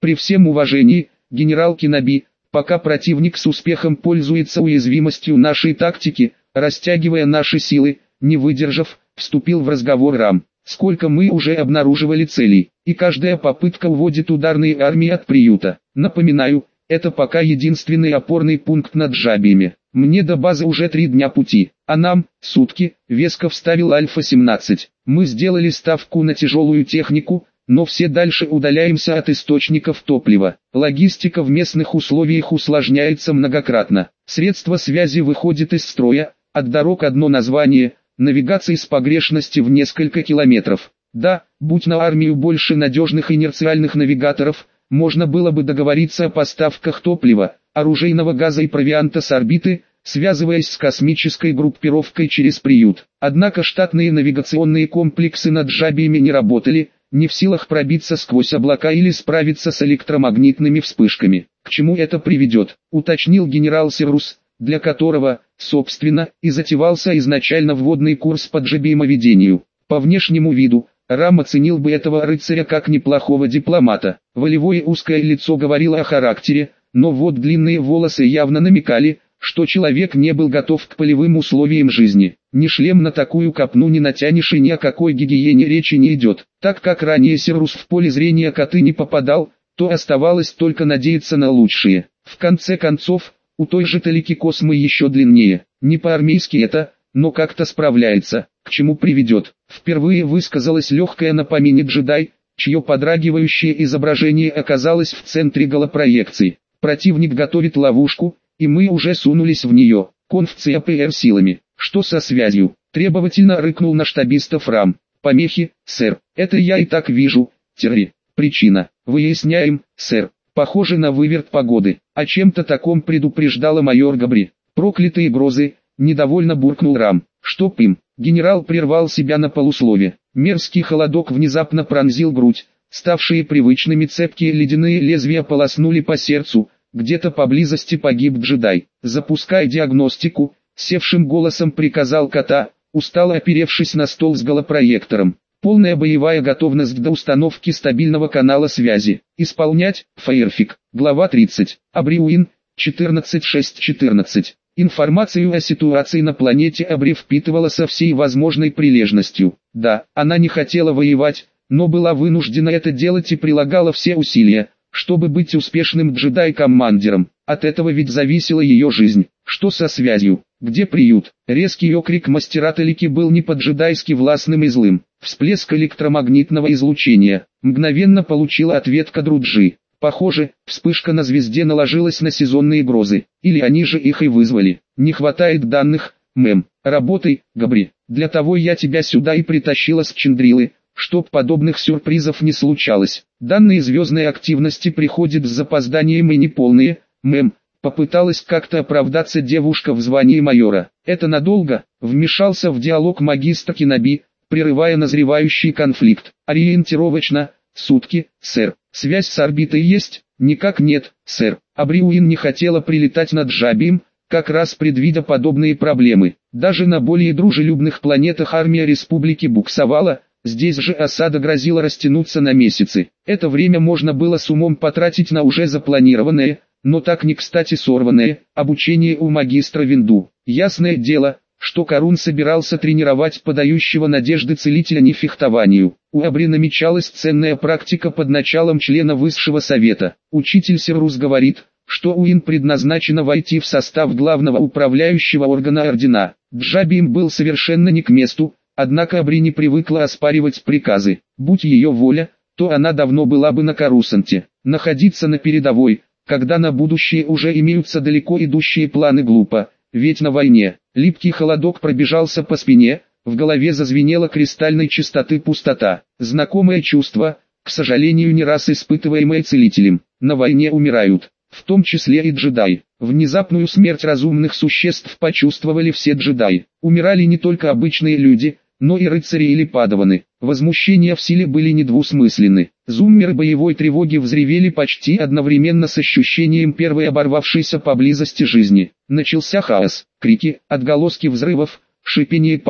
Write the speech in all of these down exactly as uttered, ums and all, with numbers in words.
При всем уважении, генерал Киноби, пока противник с успехом пользуется уязвимостью нашей тактики, растягивая наши силы, не выдержав, вступил в разговор Рам. Сколько мы уже обнаруживали целей, и каждая попытка уводит ударные армии от приюта. Напоминаю, это пока единственный опорный пункт над Джабиями. Мне до базы уже три дня пути, а нам – сутки, веско вставил Альфа семнадцать. Мы сделали ставку на тяжелую технику, но все дальше удаляемся от источников топлива. Логистика в местных условиях усложняется многократно. Средства связи выходят из строя, от дорог одно название – навигации с погрешностью в несколько километров. Да, будь на армию больше надежных инерциальных навигаторов, можно было бы договориться о поставках топлива, оружейного газа и провианта с орбиты, связываясь с космической группировкой через приют. Однако штатные навигационные комплексы над Джабиями не работали, не в силах пробиться сквозь облака или справиться с электромагнитными вспышками. К чему это приведет, уточнил генерал Сирус, для которого, собственно, и затевался изначально вводный курс по джабиемоведению. По внешнему виду, Рам оценил бы этого рыцаря как неплохого дипломата. Волевое узкое лицо говорило о характере, но вот длинные волосы явно намекали, что человек не был готов к полевым условиям жизни. Ни шлем на такую копну не натянешь и ни о какой гигиене речи не идет. Так как ранее Сирус в поле зрения коты не попадал, то оставалось только надеяться на лучшее. В конце концов, у той же Талики космы еще длиннее. Не по-армейски это, но как-то справляется. К чему приведет? Впервые высказалась легкая на помине джедай, чье подрагивающее изображение оказалось в центре голопроекции. Противник готовит ловушку, и мы уже сунулись в нее. Конфция ПР силами. Что со связью? Требовательно рыкнул на штабистов Рам. Помехи, сэр. Это я и так вижу. Терри. Причина. Выясняем, сэр. Похоже на выверт погоды. О чем-то таком предупреждала майор Габри. Проклятые грозы. Недовольно буркнул Рам. Чтоб им. Генерал прервал себя на полуслове. Мерзкий холодок внезапно пронзил грудь. Ставшие привычными цепкие ледяные лезвия полоснули по сердцу. Где-то поблизости погиб джедай. Запускай диагностику, севшим голосом приказал Кота, устало оперевшись на стол с голопроектором. Полная боевая готовность до установки стабильного канала связи. Исполнять, Фаерфик. Глава тридцать. Абриуин, четырнадцать шесть четырнадцать. Информацию о ситуации на планете Абри впитывала со всей возможной прилежностью. Да, она не хотела воевать, но была вынуждена это делать и прилагала все усилия, чтобы быть успешным джедай-командиром. От этого ведь зависела ее жизнь. Что со связью? Где приют? Резкий окрик мастера Талики был не по-джедайски властным и злым. Всплеск электромагнитного излучения. Мгновенно получила ответ Кадруджи. Похоже, вспышка на звезде наложилась на сезонные грозы. Или они же их и вызвали. Не хватает данных, мэм. Работай, Габри. Для того я тебя сюда и притащила с Чендрилы, чтоб подобных сюрпризов не случалось. Данные звездной активности приходят с запозданием и неполные, мэм. Попыталась как-то оправдаться девушка в звании майора. Это надолго, вмешался в диалог магистр Киноби, прерывая назревающий конфликт. Ориентировочно, сутки, сэр. Связь с орбитой есть? Никак нет, сэр. Абриуин не хотела прилетать над Джабием, как раз предвидя подобные проблемы. Даже на более дружелюбных планетах армия республики буксовала, здесь же осада грозила растянуться на месяцы. Это время можно было с умом потратить на уже запланированное, но так не кстати сорванное, обучение у магистра Винду. Ясное дело, что Карун собирался тренировать подающего надежды целителя не фехтованию. У Абри намечалась ценная практика под началом члена высшего совета. Учитель Сирус говорит, что Уин предназначена войти в состав главного управляющего органа ордена. Джаби им был совершенно не к месту, однако Абри не привыкла оспаривать приказы. Будь ее воля, то она давно была бы на Карусанте. Находиться на передовой, когда на будущее уже имеются далеко идущие планы, глупо, ведь на войне. Липкий холодок пробежался по спине, в голове зазвенела кристальной чистоты пустота. Знакомое чувство, к сожалению не раз испытываемое целителем. На войне умирают, в том числе и джедаи. Внезапную смерть разумных существ почувствовали все джедаи. Умирали не только обычные люди, но и рыцари или падаваны. Возмущения в силе были недвусмысленны. Зуммеры боевой тревоги взревели почти одновременно с ощущением первой оборвавшейся поблизости жизни. Начался хаос, крики, отголоски взрывов, шипение пара,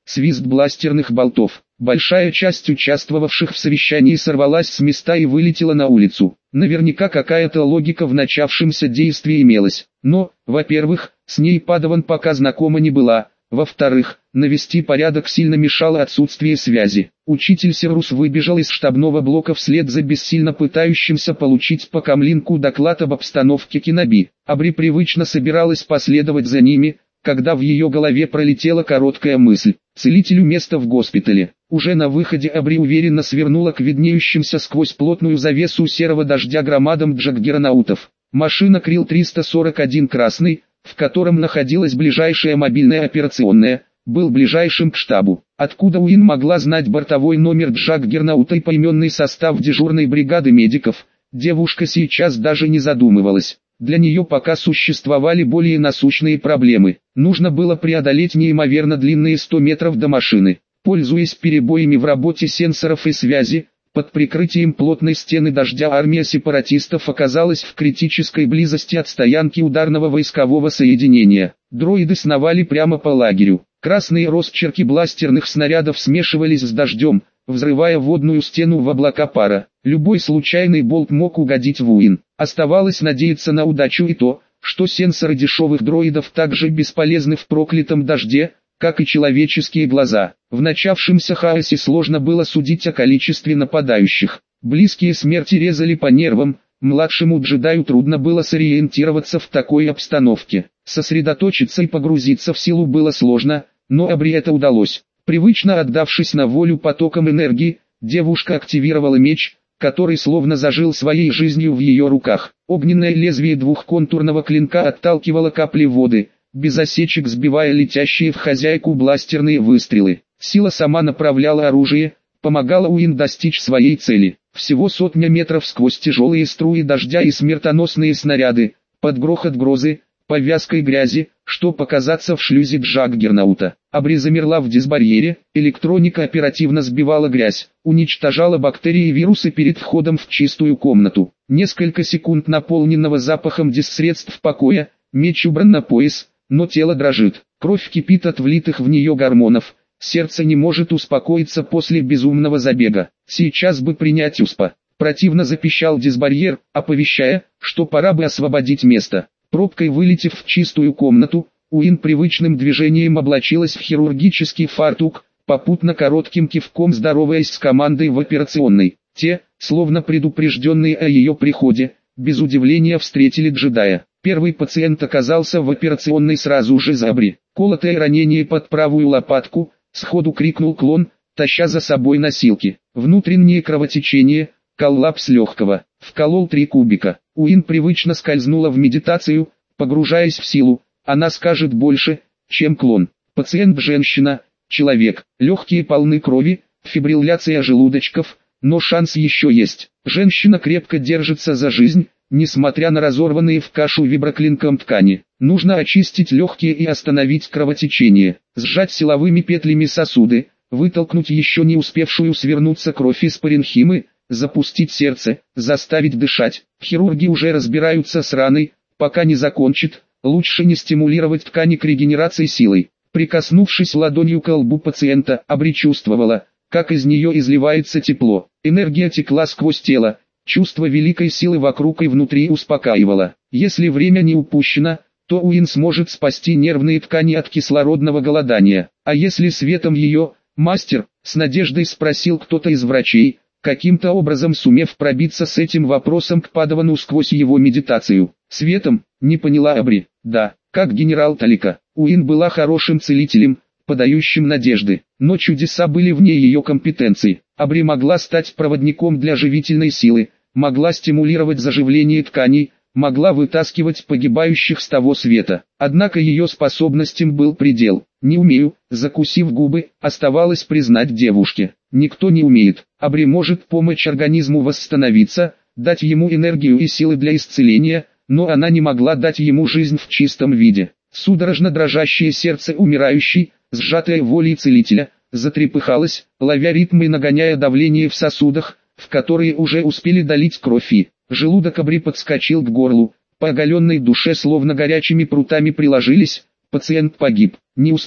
свист бластерных болтов. Большая часть участвовавших в совещании сорвалась с места и вылетела на улицу. Наверняка какая-то логика в начавшемся действии имелась. Но, во-первых, с ней Падаван пока знакома не была. Во-вторых, навести порядок сильно мешало отсутствие связи. Учитель Севрус выбежал из штабного блока вслед за бессильно пытающимся получить по камлинку доклад об обстановке Киноби. Абри привычно собиралась последовать за ними, когда в ее голове пролетела короткая мысль. Целителю место в госпитале. Уже на выходе Абри уверенно свернула к виднеющимся сквозь плотную завесу серого дождя громадам джаггернаутов. Машина Крил триста сорок один красный, в котором находилась ближайшая мобильная операционная, был ближайшим к штабу. Откуда Уин могла знать бортовой номер джаггернаута и поименный состав дежурной бригады медиков, девушка сейчас даже не задумывалась. Для нее пока существовали более насущные проблемы. Нужно было преодолеть неимоверно длинные сто метров до машины. Пользуясь перебоями в работе сенсоров и связи, под прикрытием плотной стены дождя армия сепаратистов оказалась в критической близости от стоянки ударного войскового соединения. Дроиды сновали прямо по лагерю. Красные росчерки бластерных снарядов смешивались с дождем, взрывая водную стену в облака пара. Любой случайный болт мог угодить в Уин. Оставалось надеяться на удачу и то, что сенсоры дешевых дроидов также бесполезны в проклятом дожде, как и человеческие глаза. В начавшемся хаосе сложно было судить о количестве нападающих. Близкие смерти резали по нервам, младшему джедаю трудно было сориентироваться в такой обстановке. Сосредоточиться и погрузиться в силу было сложно, но Абри это удалось. Привычно отдавшись на волю потоком энергии, девушка активировала меч, который словно зажил своей жизнью в ее руках. Огненное лезвие двухконтурного клинка отталкивало капли воды, без осечек сбивая летящие в хозяйку бластерные выстрелы. Сила сама направляла оружие, помогала Уин достичь своей цели. Всего сотня метров сквозь тяжелые струи дождя и смертоносные снаряды, под грохот грозы, по вязкой грязи, что показаться в шлюзе джаггернаута. Абри замерла в дисбарьере, электроника оперативно сбивала грязь, уничтожала бактерии и вирусы перед входом в чистую комнату. Несколько секунд наполненного запахом диссредств покоя, меч убран на пояс, но тело дрожит, кровь кипит от влитых в нее гормонов, сердце не может успокоиться после безумного забега. Сейчас бы принять УСПА. Противно запищал дисбарьер, оповещая, что пора бы освободить место. Пробкой вылетев в чистую комнату, Уин привычным движением облачилась в хирургический фартук, попутно коротким кивком здороваясь с командой в операционной. Те, словно предупрежденные о ее приходе, без удивления встретили джедая. Первый пациент оказался в операционной сразу же за Абри. Колотое ранение под правую лопатку, сходу крикнул клон, таща за собой носилки. Внутреннее кровотечение, коллапс легкого. Вколол три кубика. Уин привычно скользнула в медитацию, погружаясь в силу. Она скажет больше, чем клон. Пациент женщина, человек. Легкие полны крови, фибрилляция желудочков, но шанс еще есть. Женщина крепко держится за жизнь, несмотря на разорванные в кашу виброклинком ткани. Нужно очистить легкие и остановить кровотечение. Сжать силовыми петлями сосуды, вытолкнуть еще не успевшую свернуться кровь из паренхимы, запустить сердце, заставить дышать. Хирурги уже разбираются с раной, пока не закончат, лучше не стимулировать ткани к регенерации силой. Прикоснувшись ладонью к лбу пациента, Абри чувствовала, как из нее изливается тепло. Энергия текла сквозь тело, чувство великой силы вокруг и внутри успокаивало. Если время не упущено, то Уин сможет спасти нервные ткани от кислородного голодания. А если светом ее, мастер, с надеждой спросил кто-то из врачей, каким-то образом сумев пробиться с этим вопросом к Падавану сквозь его медитацию. Светом, не поняла Абри. Да, как генерал Талика. Уин была хорошим целителем, подающим надежды, но чудеса были вне ее компетенции. Абри могла стать проводником для живительной силы, могла стимулировать заживление тканей, могла вытаскивать погибающих с того света. Однако ее способностям был предел. Не умею, закусив губы, оставалось признать девушке. Никто не умеет. Абри может помочь организму восстановиться, дать ему энергию и силы для исцеления, но она не могла дать ему жизнь в чистом виде. Судорожно дрожащее сердце умирающей, сжатое волей целителя, затрепыхалось, ловя ритм и нагоняя давление в сосудах, в которые уже успели долить кровь и желудок Абри подскочил к горлу, по оголенной душе словно горячими прутами приложились, пациент погиб, не успели.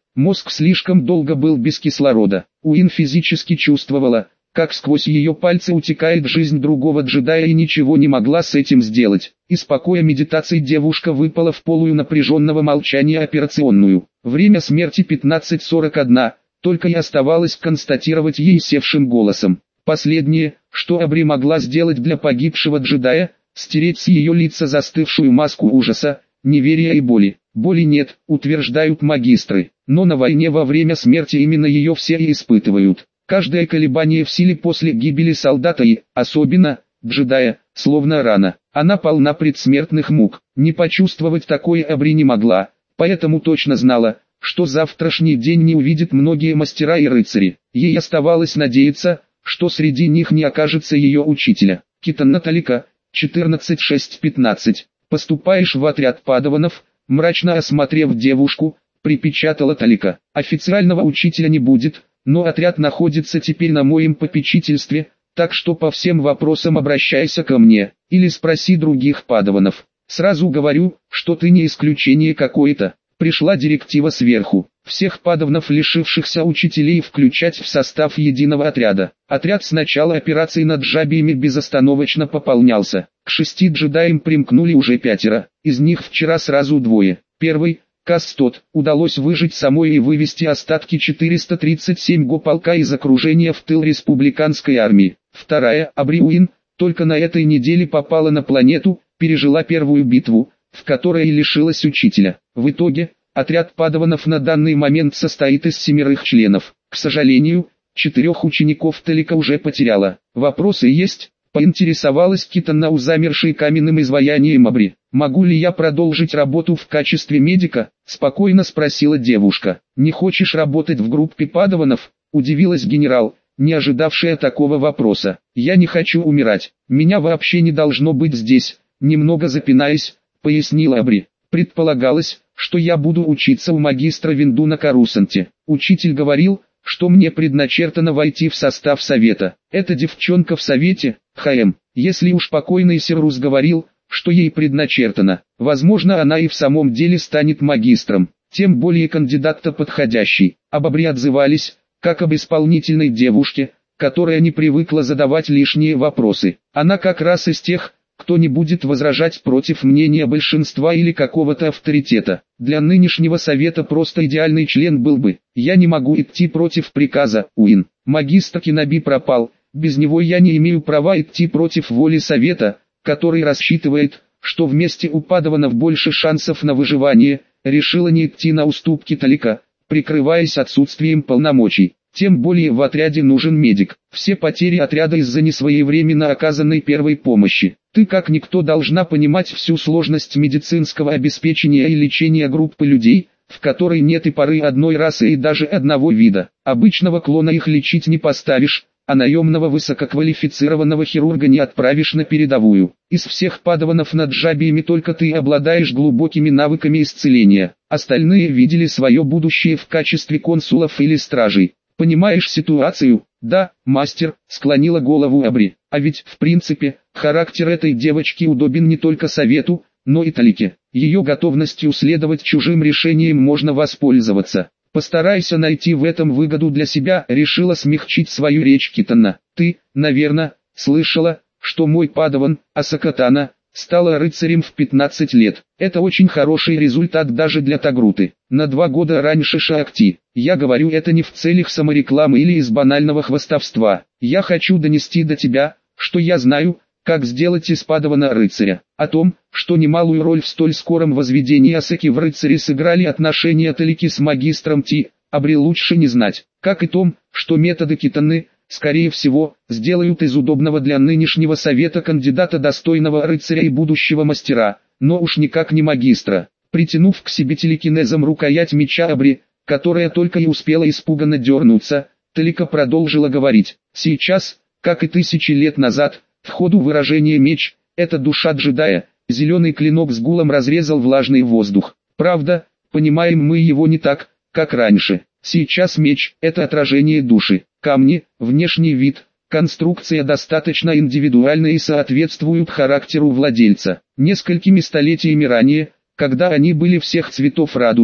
Мозг слишком долго был без кислорода. Уин физически чувствовала, как сквозь ее пальцы утекает жизнь другого джедая и ничего не могла с этим сделать. Из покоя медитации девушка выпала в полую напряженного молчания операционную. Время смерти пятнадцать сорок один, только и оставалось констатировать ей севшим голосом. Последнее, что Абри могла сделать для погибшего джедая, стереть с ее лица застывшую маску ужаса, неверия и боли. Боли нет, утверждают магистры, но на войне во время смерти именно ее все и испытывают. Каждое колебание в силе после гибели солдата и, особенно, джедая, словно рана. Она полна предсмертных мук. Не почувствовать такое Абри не могла, поэтому точно знала, что завтрашний день не увидит многие мастера и рыцари. Ей оставалось надеяться, что среди них не окажется ее учителя. Китана Талика, четырнадцать шесть пятнадцать. Поступаешь в отряд падаванов, мрачно осмотрев девушку, припечатала Талика. Официального учителя не будет, но отряд находится теперь на моем попечительстве, так что по всем вопросам обращайся ко мне, или спроси других падаванов. Сразу говорю, что ты не исключение какое-то. Пришла директива сверху, всех падаванов, лишившихся учителей, включать в состав единого отряда. Отряд с начала операции над джабиями безостановочно пополнялся. К шести джедаям примкнули уже пятеро, из них вчера сразу двое. Первый, Кастот, удалось выжить самой и вывести остатки четыреста тридцать семь го полка из окружения в тыл республиканской армии. Вторая, Абри Уин, только на этой неделе попала на планету, пережила первую битву, в которой и лишилась учителя. В итоге, отряд падаванов на данный момент состоит из семерых членов. К сожалению, четырех учеников Талика уже потеряла. Вопросы есть? Поинтересовалась Китана у замершей каменным изваянием Абри. «Могу ли я продолжить работу в качестве медика?» – спокойно спросила девушка. «Не хочешь работать в группе падаванов?» – удивилась генерал, не ожидавшая такого вопроса. «Я не хочу умирать. Меня вообще не должно быть здесь», – немного запинаясь, пояснила Абри. «Предполагалось, что я буду учиться у магистра Винду на Карусанте. Учитель говорил, что мне предначертано войти в состав совета. Эта девчонка в совете, ХМ, если уж покойный Серрус говорил, что ей предначертано, возможно, она и в самом деле станет магистром, тем более кандидат-то подходящий». Об Абри отзывались, как об исполнительной девушке, которая не привыкла задавать лишние вопросы. Она как раз из тех, кто не будет возражать против мнения большинства или какого-то авторитета. Для нынешнего совета просто идеальный член был бы. «Я не могу идти против приказа, Уин. Магистр Кинаби пропал, без него я не имею права идти против воли совета, который рассчитывает, что вместе у падаванов больше шансов на выживание», решила не идти на уступки Талика, прикрываясь отсутствием полномочий. Тем более в отряде нужен медик. Все потери отряда из-за несвоевременно оказанной первой помощи. Ты как никто должна понимать всю сложность медицинского обеспечения и лечения группы людей, в которой нет и поры одной расы и даже одного вида. Обычного клона их лечить не поставишь, а наемного высококвалифицированного хирурга не отправишь на передовую. Из всех падаванов над джабиями только ты обладаешь глубокими навыками исцеления. Остальные видели свое будущее в качестве консулов или стражей. Понимаешь ситуацию? Да, мастер, склонила голову Абри. А ведь, в принципе, характер этой девочки удобен не только совету, но и Талике. Ее готовностью следовать чужим решениям можно воспользоваться. Постарайся найти в этом выгоду для себя, решила смягчить свою речь Китана. Ты, наверное, слышала, что мой падаван, Асакатана, стала рыцарем в пятнадцать лет. Это очень хороший результат даже для Тагруты. На два года раньше Шаакти. Я говорю это не в целях саморекламы или из банального хвастовства. Я хочу донести до тебя, что я знаю, как сделать из падавана рыцаря. О том, что немалую роль в столь скором возведении Асаки в рыцаре сыграли отношения Талики с магистром Ти, Абри лучше не знать. Как и том, что методы Китаны, скорее всего, сделают из удобного для нынешнего совета кандидата достойного рыцаря и будущего мастера, но уж никак не магистра. Притянув к себе телекинезом рукоять меча Абри, которая только и успела испуганно дернуться, Талика продолжила говорить. Сейчас, как и тысячи лет назад, в ходу выражения «меч» — это душа джедая, зеленый клинок с гулом разрезал влажный воздух. Правда, понимаем мы его не так, как раньше. Сейчас меч — это отражение души. Камни, внешний вид, конструкция достаточно индивидуальны и соответствуют характеру владельца. Несколькими столетиями ранее, когда они были всех цветов радуги,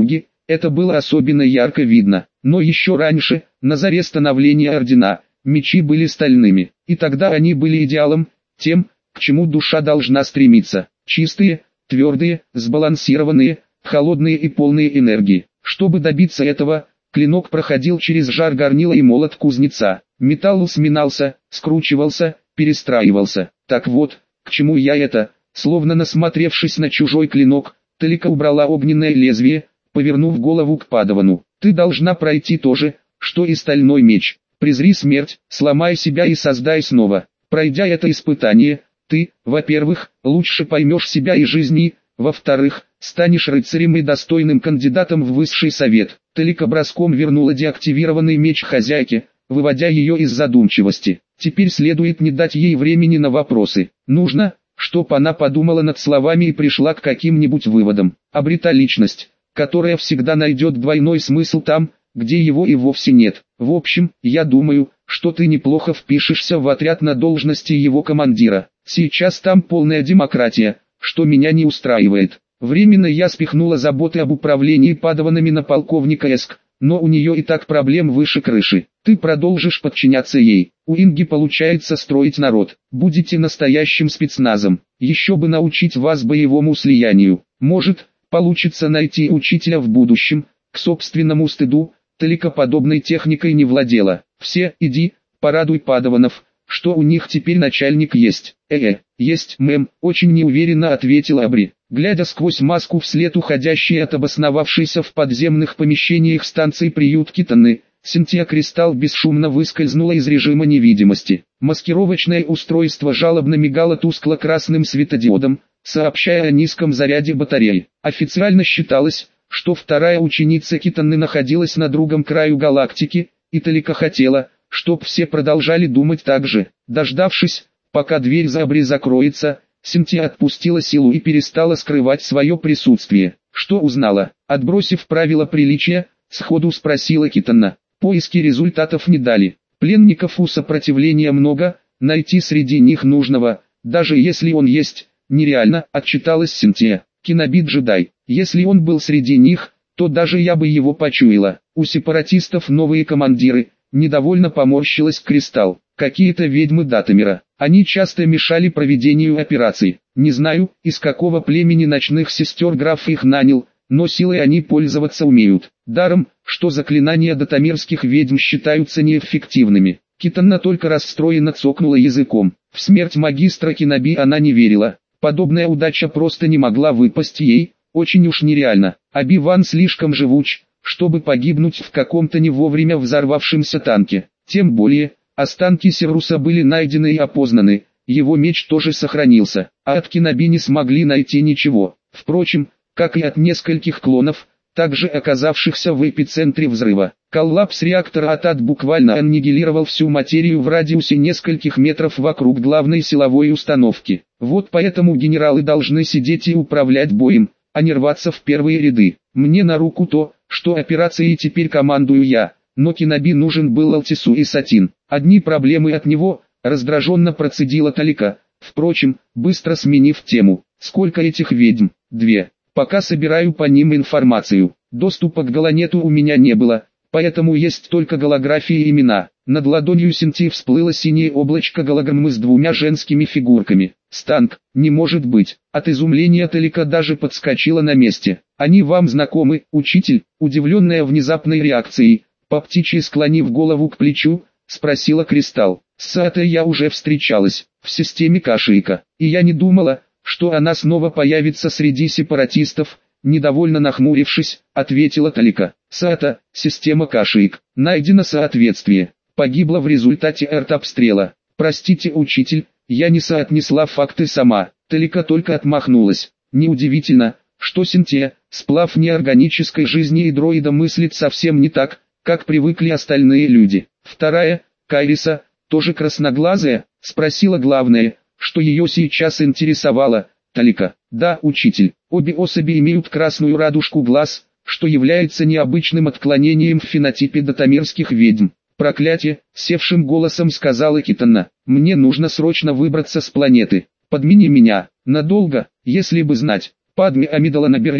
это было особенно ярко видно. Но еще раньше, на заре становления ордена, мечи были стальными, и тогда они были идеалом, тем, к чему душа должна стремиться. Чистые, твердые, сбалансированные, холодные и полные энергии. Чтобы добиться этого, клинок проходил через жар горнила и молот кузнеца. Металл сминался, скручивался, перестраивался. Так вот, к чему я это, словно насмотревшись на чужой клинок, Талика убрала огненное лезвие, повернув голову к Падавану. Ты должна пройти то же, что и стальной меч. Презри смерть, сломай себя и создай снова. Пройдя это испытание, ты, во-первых, лучше поймешь себя и жизни, во-вторых, станешь рыцарем и достойным кандидатом в высший совет. Талика броском вернула деактивированный меч хозяйке, выводя ее из задумчивости. Теперь следует не дать ей времени на вопросы. Нужно, чтоб она подумала над словами и пришла к каким-нибудь выводам. Обрета личность, которая всегда найдет двойной смысл там, где его и вовсе нет. В общем, я думаю, что ты неплохо впишешься в отряд на должности его командира. Сейчас там полная демократия, что меня не устраивает. Временно я спихнула заботы об управлении Падаванами на полковника Эск, но у нее и так проблем выше крыши. Ты продолжишь подчиняться ей. У Инги получается строить народ. Будете настоящим спецназом. Еще бы научить вас боевому слиянию. Может, получится найти учителя в будущем. К собственному стыду, Талика подобной техникой не владела. Все, иди, порадуй Падаванов, что у них теперь начальник есть. Э-э, есть, мэм, очень неуверенно ответила Абри. Глядя сквозь маску вслед уходящей от обосновавшейся в подземных помещениях станции приют Китаны, Синтия Кристалл бесшумно выскользнула из режима невидимости. Маскировочное устройство жалобно мигало тускло-красным светодиодом, сообщая о низком заряде батареи. Официально считалось, что вторая ученица Китаны находилась на другом краю галактики, и Талика хотела, чтоб все продолжали думать так же. Дождавшись, пока дверь за Абри закроется, Синтия отпустила силу и перестала скрывать свое присутствие. Что узнала? Отбросив правила приличия, сходу спросила Китана. Поиски результатов не дали. Пленников у сопротивления много, найти среди них нужного, даже если он есть, нереально, отчиталась Синтия. Киноби-джедай. Если он был среди них, то даже я бы его почуяла. У сепаратистов новые командиры. Недовольно поморщилась Кристалл. Какие-то ведьмы Датамира. Они часто мешали проведению операций. Не знаю, из какого племени ночных сестер граф их нанял, но силой они пользоваться умеют. Даром, что заклинания датамирских ведьм считаются неэффективными. Китана только расстроенно цокнула языком. В смерть магистра Киноби она не верила. Подобная удача просто не могла выпасть ей, очень уж нереально. Оби-Ван слишком живуч, чтобы погибнуть в каком-то не вовремя взорвавшемся танке. Тем более, останки Севруса были найдены и опознаны, его меч тоже сохранился, а от Киноби не смогли найти ничего. Впрочем, как и от нескольких клонов, также оказавшихся в эпицентре взрыва. Коллапс реактора АТАТ буквально аннигилировал всю материю в радиусе нескольких метров вокруг главной силовой установки. Вот поэтому генералы должны сидеть и управлять боем, а не рваться в первые ряды. Мне на руку то, что операцией теперь командую я, но Киноби нужен был Алтису и Сатин. Одни проблемы от него, раздраженно процедила Талика, впрочем, быстро сменив тему. Сколько этих ведьм? Две. Пока собираю по ним информацию. Доступа к Галанету у меня не было, поэтому есть только голографии и имена. Над ладонью Синтии всплыло синее облачко голограммы с двумя женскими фигурками. Станк, не может быть. От изумления Талика даже подскочила на месте. Они вам знакомы, учитель? Удивленная внезапной реакцией, по птичьи склонив голову к плечу, спросила Кристалл. С Саатой я уже встречалась, в системе Кашика, и я не думала, что она снова появится среди сепаратистов, недовольно нахмурившись, ответила Талика. Саата, система Кашик, найдено соответствие, погибла в результате артобстрела. Простите, учитель, я не соотнесла факты сама. Талика только отмахнулась. Неудивительно, что Синтия, сплав неорганической жизни и дроида, мыслит совсем не так, как привыкли остальные люди. Вторая, Кайриса, тоже красноглазая, спросила главное, что ее сейчас интересовало. Талика. Да, учитель, обе особи имеют красную радужку глаз, что является необычным отклонением в фенотипе датамирских ведьм. Проклятие, севшим голосом сказала Китана. Мне нужно срочно выбраться с планеты. Подмени меня, надолго, если бы знать. Падме Амидала Набери,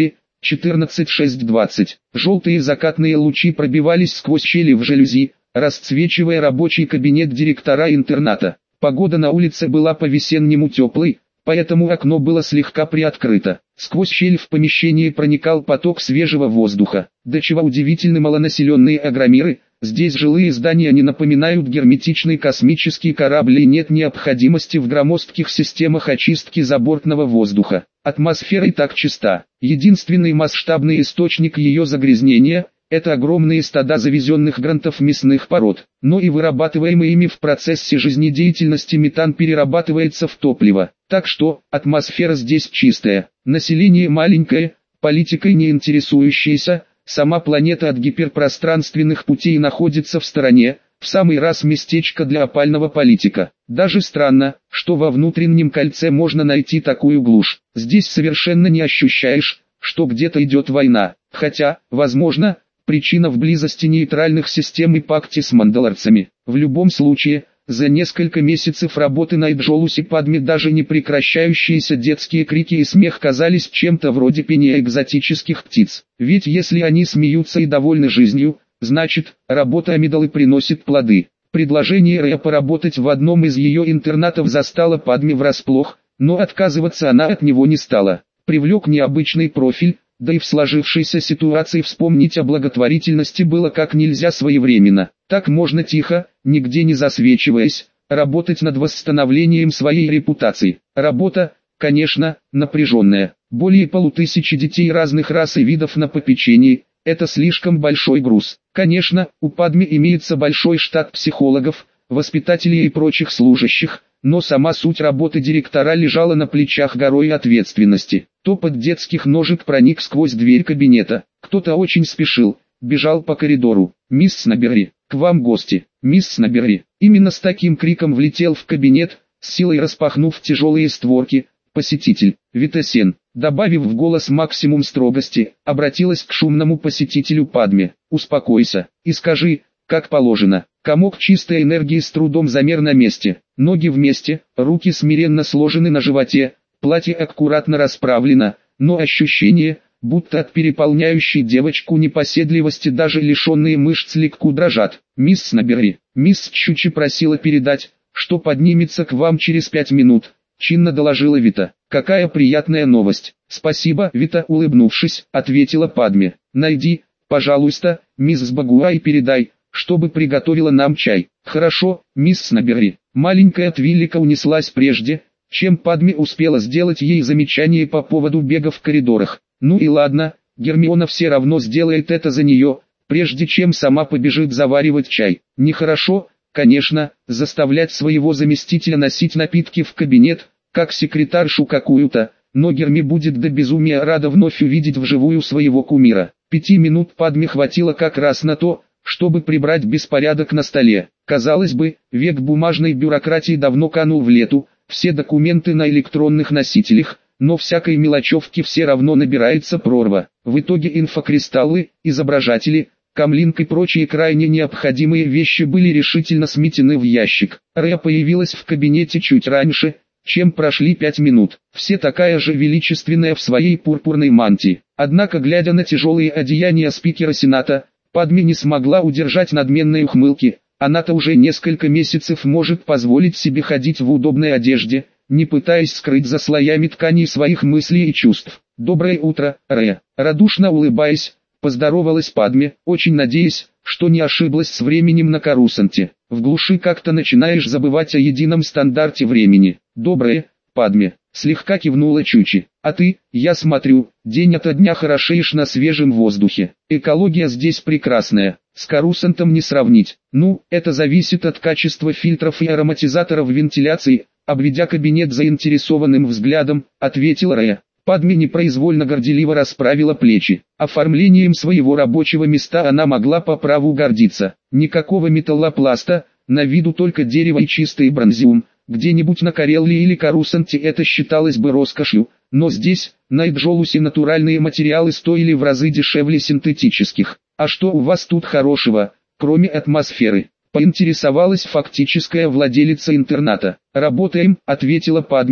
четырнадцать шесть двадцать. Желтые закатные лучи пробивались сквозь щели в жалюзи, расцвечивая рабочий кабинет директора интерната. Погода на улице была по-весеннему теплой, поэтому окно было слегка приоткрыто. Сквозь щель в помещении проникал поток свежего воздуха. До чего удивительны малонаселенные агромиры, здесь жилые здания не напоминают герметичный космический корабль и нет необходимости в громоздких системах очистки забортного воздуха. Атмосфера и так чиста. Единственный масштабный источник ее загрязнения – это огромные стада завезенных грантов мясных пород. Но и вырабатываемый ими в процессе жизнедеятельности метан перерабатывается в топливо. Так что, атмосфера здесь чистая. Население маленькое, политикой не интересующееся, сама планета от гиперпространственных путей находится в стороне, в самый раз местечко для опального политика. Даже странно, что во внутреннем кольце можно найти такую глушь. Здесь совершенно не ощущаешь, что где-то идет война. Хотя, возможно, причина в близости нейтральных систем и пакте с мандалорцами. В любом случае, за несколько месяцев работы на Эджолусе Падме даже не прекращающиеся детские крики и смех казались чем-то вроде пения экзотических птиц. Ведь если они смеются и довольны жизнью, значит, работа Амидалы приносит плоды. Предложение Рэя поработать в одном из ее интернатов застало Падме врасплох, но отказываться она от него не стала. Привлек необычный профиль, да и в сложившейся ситуации вспомнить о благотворительности было как нельзя своевременно. Так можно тихо, нигде не засвечиваясь, работать над восстановлением своей репутации. Работа, конечно, напряженная. Более полутысячи детей разных рас и видов на попечении – это слишком большой груз. Конечно, у Падме имеется большой штат психологов, воспитателей и прочих служащих, но сама суть работы директора лежала на плечах горой ответственности. Топот детских ножек проник сквозь дверь кабинета. Кто-то очень спешил, бежал по коридору. «Мисс Снаберри, к вам гости!» «Мисс Снаберри!» Именно с таким криком влетел в кабинет, с силой распахнув тяжелые створки, посетитель. Витасен, добавив в голос максимум строгости, обратилась к шумному посетителю Падме. «Успокойся, и скажи, как положено». Комок чистой энергии с трудом замер на месте. Ноги вместе, руки смиренно сложены на животе, платье аккуратно расправлено, но ощущение, будто от переполняющей девочку непоседливости даже лишенные мышц легко дрожат. «Мисс Снаберри, мисс Чучи просила передать, что поднимется к вам через пять минут», — чинно доложила Вита. «Какая приятная новость!» «Спасибо, Вита», — улыбнувшись, ответила Падме. «Найди, пожалуйста, мисс Багуа и передай, чтобы приготовила нам чай». «Хорошо, мисс Снаберри». Маленькая Твиллика унеслась прежде, чем Падме успела сделать ей замечание по поводу бега в коридорах. Ну и ладно, Гермиона все равно сделает это за нее, прежде чем сама побежит заваривать чай. Нехорошо, конечно, заставлять своего заместителя носить напитки в кабинет, как секретаршу какую-то, но Герми будет до безумия рада вновь увидеть вживую своего кумира. Пяти минут Падме хватило как раз на то, чтобы прибрать беспорядок на столе. Казалось бы, век бумажной бюрократии давно канул в лету, все документы на электронных носителях, но всякой мелочевки все равно набирается прорва. В итоге инфокристаллы, изображатели, камлинг и прочие крайне необходимые вещи были решительно сметены в ящик. Рэя появилась в кабинете чуть раньше, чем прошли пять минут. Все такая же величественная в своей пурпурной мантии. Однако, глядя на тяжелые одеяния спикера Сената, Падме не смогла удержать надменной ухмылки. Она-то уже несколько месяцев может позволить себе ходить в удобной одежде, не пытаясь скрыть за слоями тканей своих мыслей и чувств. «Доброе утро, Рэя!» Радушно улыбаясь, поздоровалась Падме, очень надеясь, что не ошиблась с временем на Корусанте. В глуши как-то начинаешь забывать о едином стандарте времени. «Доброе, Падме!» Слегка кивнула Чучи. «А ты, я смотрю, день ото дня хорошеешь на свежем воздухе. Экология здесь прекрасная, с Корусантом не сравнить». «Ну, это зависит от качества фильтров и ароматизаторов вентиляции», обведя кабинет заинтересованным взглядом, ответил Рэя. Падме непроизвольно горделиво расправила плечи. Оформлением своего рабочего места она могла по праву гордиться. Никакого металлопласта, на виду только дерево и чистый бронзиум. Где-нибудь на Карелле или Корусанте это считалось бы роскошью, но здесь, на Эджолусе, натуральные материалы стоили в разы дешевле синтетических. «А что у вас тут хорошего, кроме атмосферы?» — поинтересовалась фактическая владелица интерната. «Работаем», — ответила Падме,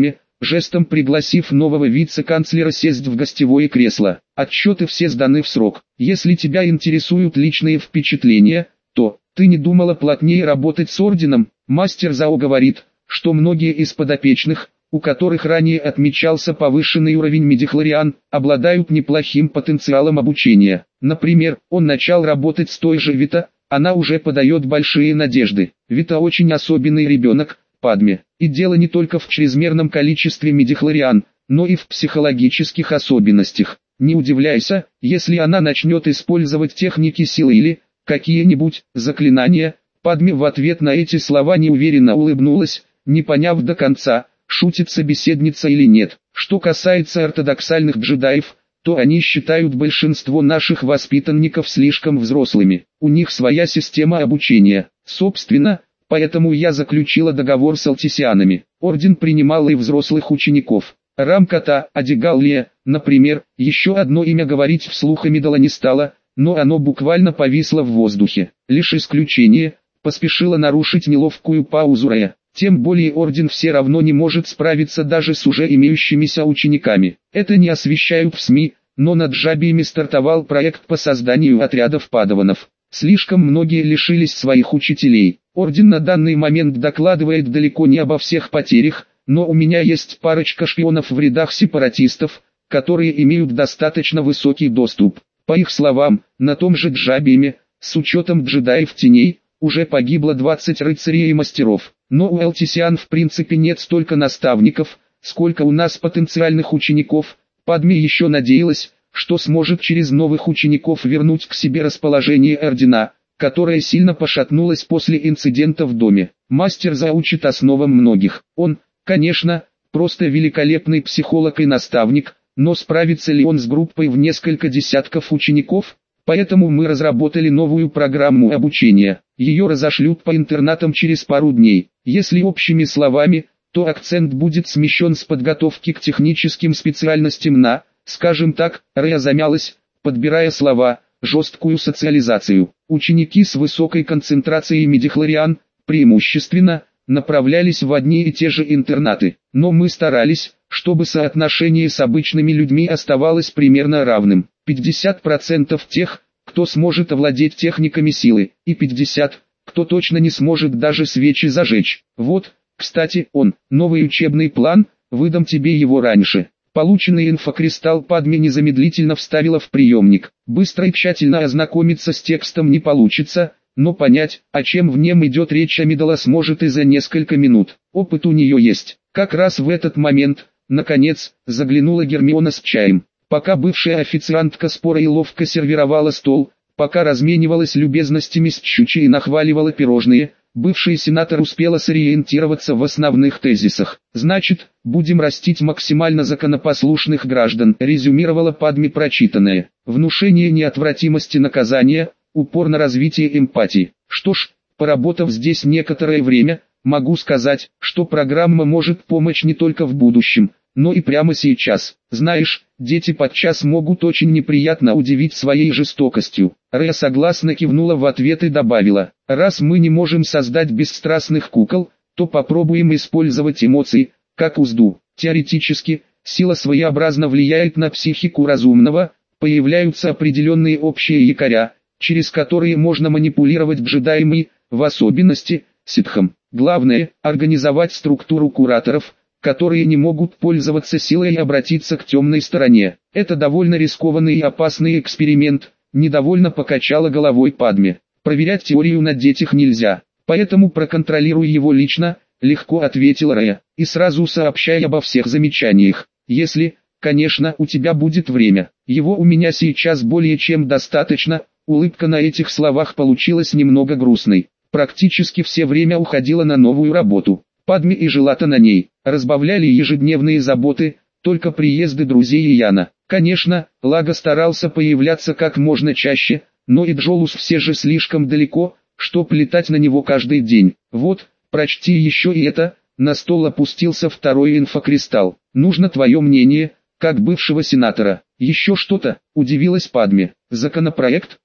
жестом пригласив нового вице-канцлера сесть в гостевое кресло. Отчеты все сданы в срок. Если тебя интересуют личные впечатления, то ты не думала плотнее работать с орденом? Мастер Зао говорит, что многие из подопечных, у которых ранее отмечался повышенный уровень медихлориан, обладают неплохим потенциалом обучения. Например, он начал работать с той же Вита, она уже подает большие надежды. Вита очень особенный ребенок, Падме. И дело не только в чрезмерном количестве медихлориан, но и в психологических особенностях. Не удивляйся, если она начнет использовать техники силы или какие-нибудь заклинания. Падме в ответ на эти слова неуверенно улыбнулась, не поняв до конца, шутит собеседница или нет. Что касается ортодоксальных джедаев, то они считают большинство наших воспитанников слишком взрослыми. У них своя система обучения. Собственно, поэтому я заключила договор с алтисианами. Орден принимал и взрослых учеников. Рамката, Адигаллия, например, еще одно имя говорить вслух Амидала не стало, но оно буквально повисло в воздухе. Лишь исключение, поспешила нарушить неловкую паузу Рея. Тем более орден все равно не может справиться даже с уже имеющимися учениками. Это не освещают в СМИ, но над Джабиями стартовал проект по созданию отрядов падаванов. Слишком многие лишились своих учителей. Орден на данный момент докладывает далеко не обо всех потерях, но у меня есть парочка шпионов в рядах сепаратистов, которые имеют достаточно высокий доступ. По их словам, на том же Джабиями, с учетом джедаев теней, уже погибло двадцать рыцарей и мастеров. Но у алтисиан в принципе нет столько наставников, сколько у нас потенциальных учеников. Падме еще надеялась, что сможет через новых учеников вернуть к себе расположение ордена, которое сильно пошатнулось после инцидента в доме. Мастер заучит основам многих. Он, конечно, просто великолепный психолог и наставник, но справится ли он с группой в несколько десятков учеников? Поэтому мы разработали новую программу обучения. Ее разошлют по интернатам через пару дней. Если общими словами, то акцент будет смещен с подготовки к техническим специальностям на, скажем так, Рея замялась, подбирая слова, жесткую социализацию. Ученики с высокой концентрацией медихлориан, преимущественно, направлялись в одни и те же интернаты. Но мы старались, чтобы соотношение с обычными людьми оставалось примерно равным. пятьдесят процентов тех, кто сможет овладеть техниками силы, и пятьдесят процентов, кто точно не сможет даже свечи зажечь. Вот, кстати, он, новый учебный план, выдам тебе его раньше. Полученный инфокристалл Падме незамедлительно вставила в приемник. Быстро и тщательно ознакомиться с текстом не получится, но понять, о чем в нем идет речь Амидала сможет и за несколько минут. Опыт у нее есть. Как раз в этот момент, наконец, заглянула Гермиона с чаем. Пока бывшая официантка споро и ловко сервировала стол, пока разменивалась любезностями с Чучи и нахваливала пирожные, бывший сенатор успела сориентироваться в основных тезисах. «Значит, будем растить максимально законопослушных граждан», резюмировала Падме прочитанное. «Внушение неотвратимости наказания, упор на развитие эмпатии». Что ж, поработав здесь некоторое время, могу сказать, что программа может помочь не только в будущем, но и прямо сейчас. Знаешь, дети подчас могут очень неприятно удивить своей жестокостью. Рея согласно кивнула в ответ и добавила: раз мы не можем создать бесстрастных кукол, то попробуем использовать эмоции, как узду. Теоретически, сила своеобразно влияет на психику разумного, появляются определенные общие якоря, через которые можно манипулировать джедаем и, в особенности, ситхом. Главное – организовать структуру кураторов, которые не могут пользоваться силой и обратиться к темной стороне. Это довольно рискованный и опасный эксперимент, недовольно покачала головой Падме. Проверять теорию на детях нельзя, поэтому проконтролируй его лично, легко ответила Рея, и сразу сообщай обо всех замечаниях, если, конечно, у тебя будет время. Его у меня сейчас более чем достаточно. Улыбка на этих словах получилась немного грустной. Практически все время уходило на новую работу. Падме и жила-то на ней, разбавляли ежедневные заботы, только приезды друзей и Яна. Конечно, Лага старался появляться как можно чаще, но и Джолус все же слишком далеко, чтоб летать на него каждый день. Вот, прочти еще и это. На стол опустился второй инфокристалл. Нужно твое мнение, как бывшего сенатора. Еще что-то, удивилась Падме. Законопроект?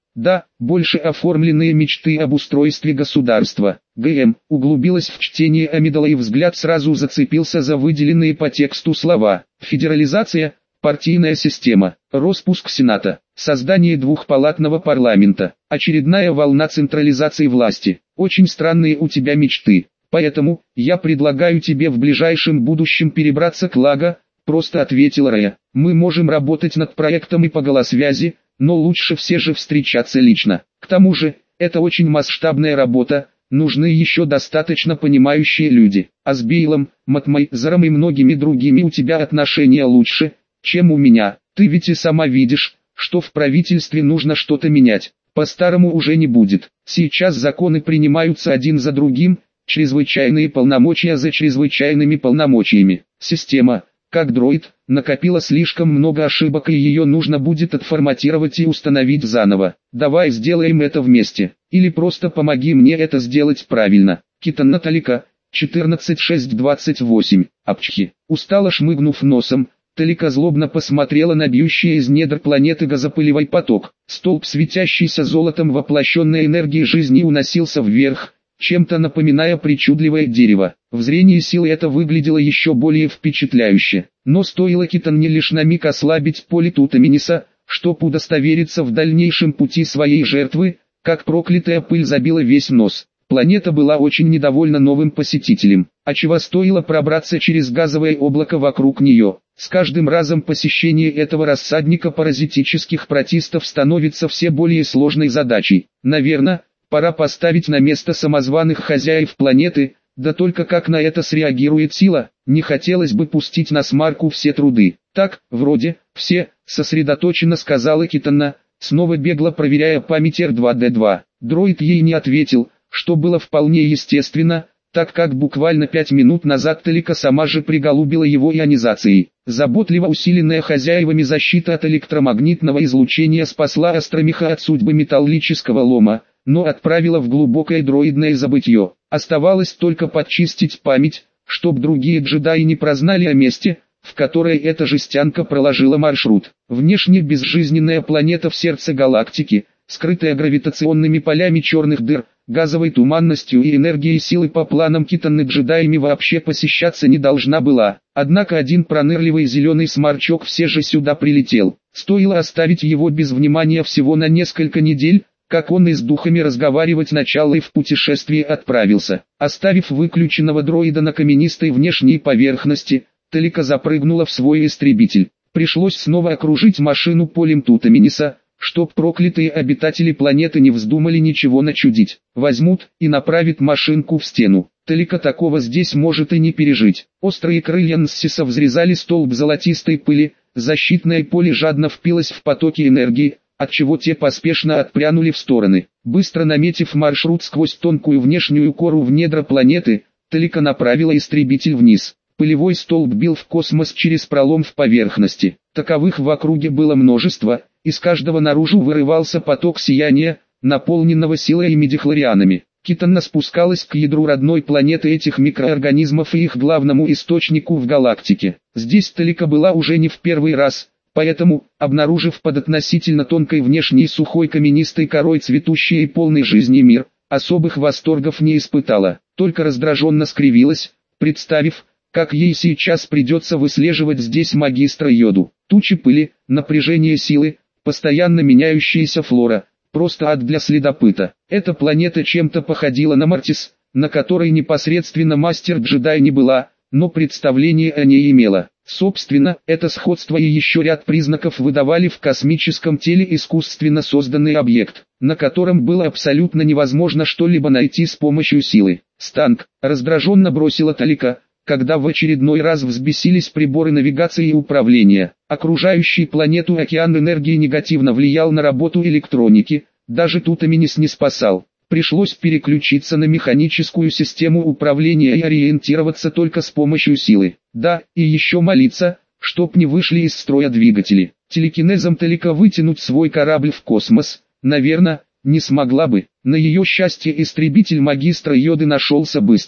Да, больше оформленные мечты об устройстве государства. ГМ углубилась в чтение амидала и взгляд сразу зацепился за выделенные по тексту слова. Федерализация, партийная система, распуск Сената, создание двухпалатного парламента, очередная волна централизации власти. Очень странные у тебя мечты. Поэтому, я предлагаю тебе в ближайшем будущем перебраться к Лаго, просто ответила Рая. Мы можем работать над проектом и по голосвязи, но лучше все же встречаться лично. К тому же, это очень масштабная работа, нужны еще достаточно понимающие люди. А с Бейлом, Матмайзером и многими другими у тебя отношения лучше, чем у меня. Ты ведь и сама видишь, что в правительстве нужно что-то менять. По-старому уже не будет. Сейчас законы принимаются один за другим, чрезвычайные полномочия за чрезвычайными полномочиями. Система, как дроид, накопила слишком много ошибок и ее нужно будет отформатировать и установить заново. Давай сделаем это вместе. Или просто помоги мне это сделать правильно. Китан Наталика, четырнадцать шесть двадцать восемь. Апчхи. Устало шмыгнув носом, Талика злобно посмотрела на бьющий из недр планеты газопылевой поток. Столб, светящийся золотом воплощенной энергии жизни, уносился вверх, чем-то напоминая причудливое дерево. В зрении силы это выглядело еще более впечатляюще. Но стоило Китанне лишь на миг ослабить поле Тутамениса, чтоб удостовериться в дальнейшем пути своей жертвы, как проклятая пыль забила весь нос. Планета была очень недовольна новым посетителем, а чего стоило пробраться через газовое облако вокруг нее. С каждым разом посещение этого рассадника паразитических протистов становится все более сложной задачей. Наверное, пора поставить на место самозваных хозяев планеты, да только как на это среагирует сила, не хотелось бы пустить на смарку все труды. Так, вроде, все, сосредоточенно сказала Китанна, снова бегло проверяя память эр два дэ два. Дроид ей не ответил, что было вполне естественно, так как буквально пять минут назад Талика сама же приголубила его ионизацией. Заботливо усиленная хозяевами защита от электромагнитного излучения спасла Астромиха от судьбы металлического лома, но отправила в глубокое дроидное забытье. Оставалось только подчистить память, чтоб другие джедаи не прознали о месте, в которое эта жестянка проложила маршрут. Внешне безжизненная планета в сердце галактики, скрытая гравитационными полями черных дыр, газовой туманностью и энергией силы по планам Китанны джедаями вообще посещаться не должна была. Однако один пронырливый зеленый сморчок все же сюда прилетел. Стоило оставить его без внимания всего на несколько недель, как он и с духами разговаривать начал и в путешествие отправился. Оставив выключенного дроида на каменистой внешней поверхности, Талика запрыгнула в свой истребитель. Пришлось снова окружить машину полем Тутамениса, чтоб проклятые обитатели планеты не вздумали ничего начудить. Возьмут и направят машинку в стену. Талика такого здесь может и не пережить. Острые крылья Нссиса взрезали столб золотистой пыли, защитное поле жадно впилось в потоки энергии, отчего те поспешно отпрянули в стороны. Быстро наметив маршрут сквозь тонкую внешнюю кору в недра планеты, Талика направила истребитель вниз. Пылевой столб бил в космос через пролом в поверхности. Таковых в округе было множество, из каждого наружу вырывался поток сияния, наполненного силой и мидихлорианами. Китанна спускалась к ядру родной планеты этих микроорганизмов и их главному источнику в галактике. Здесь Талика была уже не в первый раз, поэтому, обнаружив под относительно тонкой внешней сухой каменистой корой цветущий и полный жизни мир, особых восторгов не испытала, только раздраженно скривилась, представив, как ей сейчас придется выслеживать здесь магистра Йоду. Тучи пыли, напряжение силы, постоянно меняющаяся флора, просто ад для следопыта. Эта планета чем-то походила на Мартис, на которой непосредственно мастер-джедай не была, но представление о ней имела. Собственно, это сходство и еще ряд признаков выдавали в космическом теле искусственно созданный объект, на котором было абсолютно невозможно что-либо найти с помощью силы. «Станк», раздраженно бросила Талика, когда в очередной раз взбесились приборы навигации и управления. Окружающий планету океан энергии негативно влиял на работу электроники, даже Тутаменис не спасал. Пришлось переключиться на механическую систему управления и ориентироваться только с помощью силы. Да, и еще молиться, чтоб не вышли из строя двигатели. Телекинезом Талика вытянуть свой корабль в космос, наверное, не смогла бы. На ее счастье истребитель магистра Йоды нашелся быстро.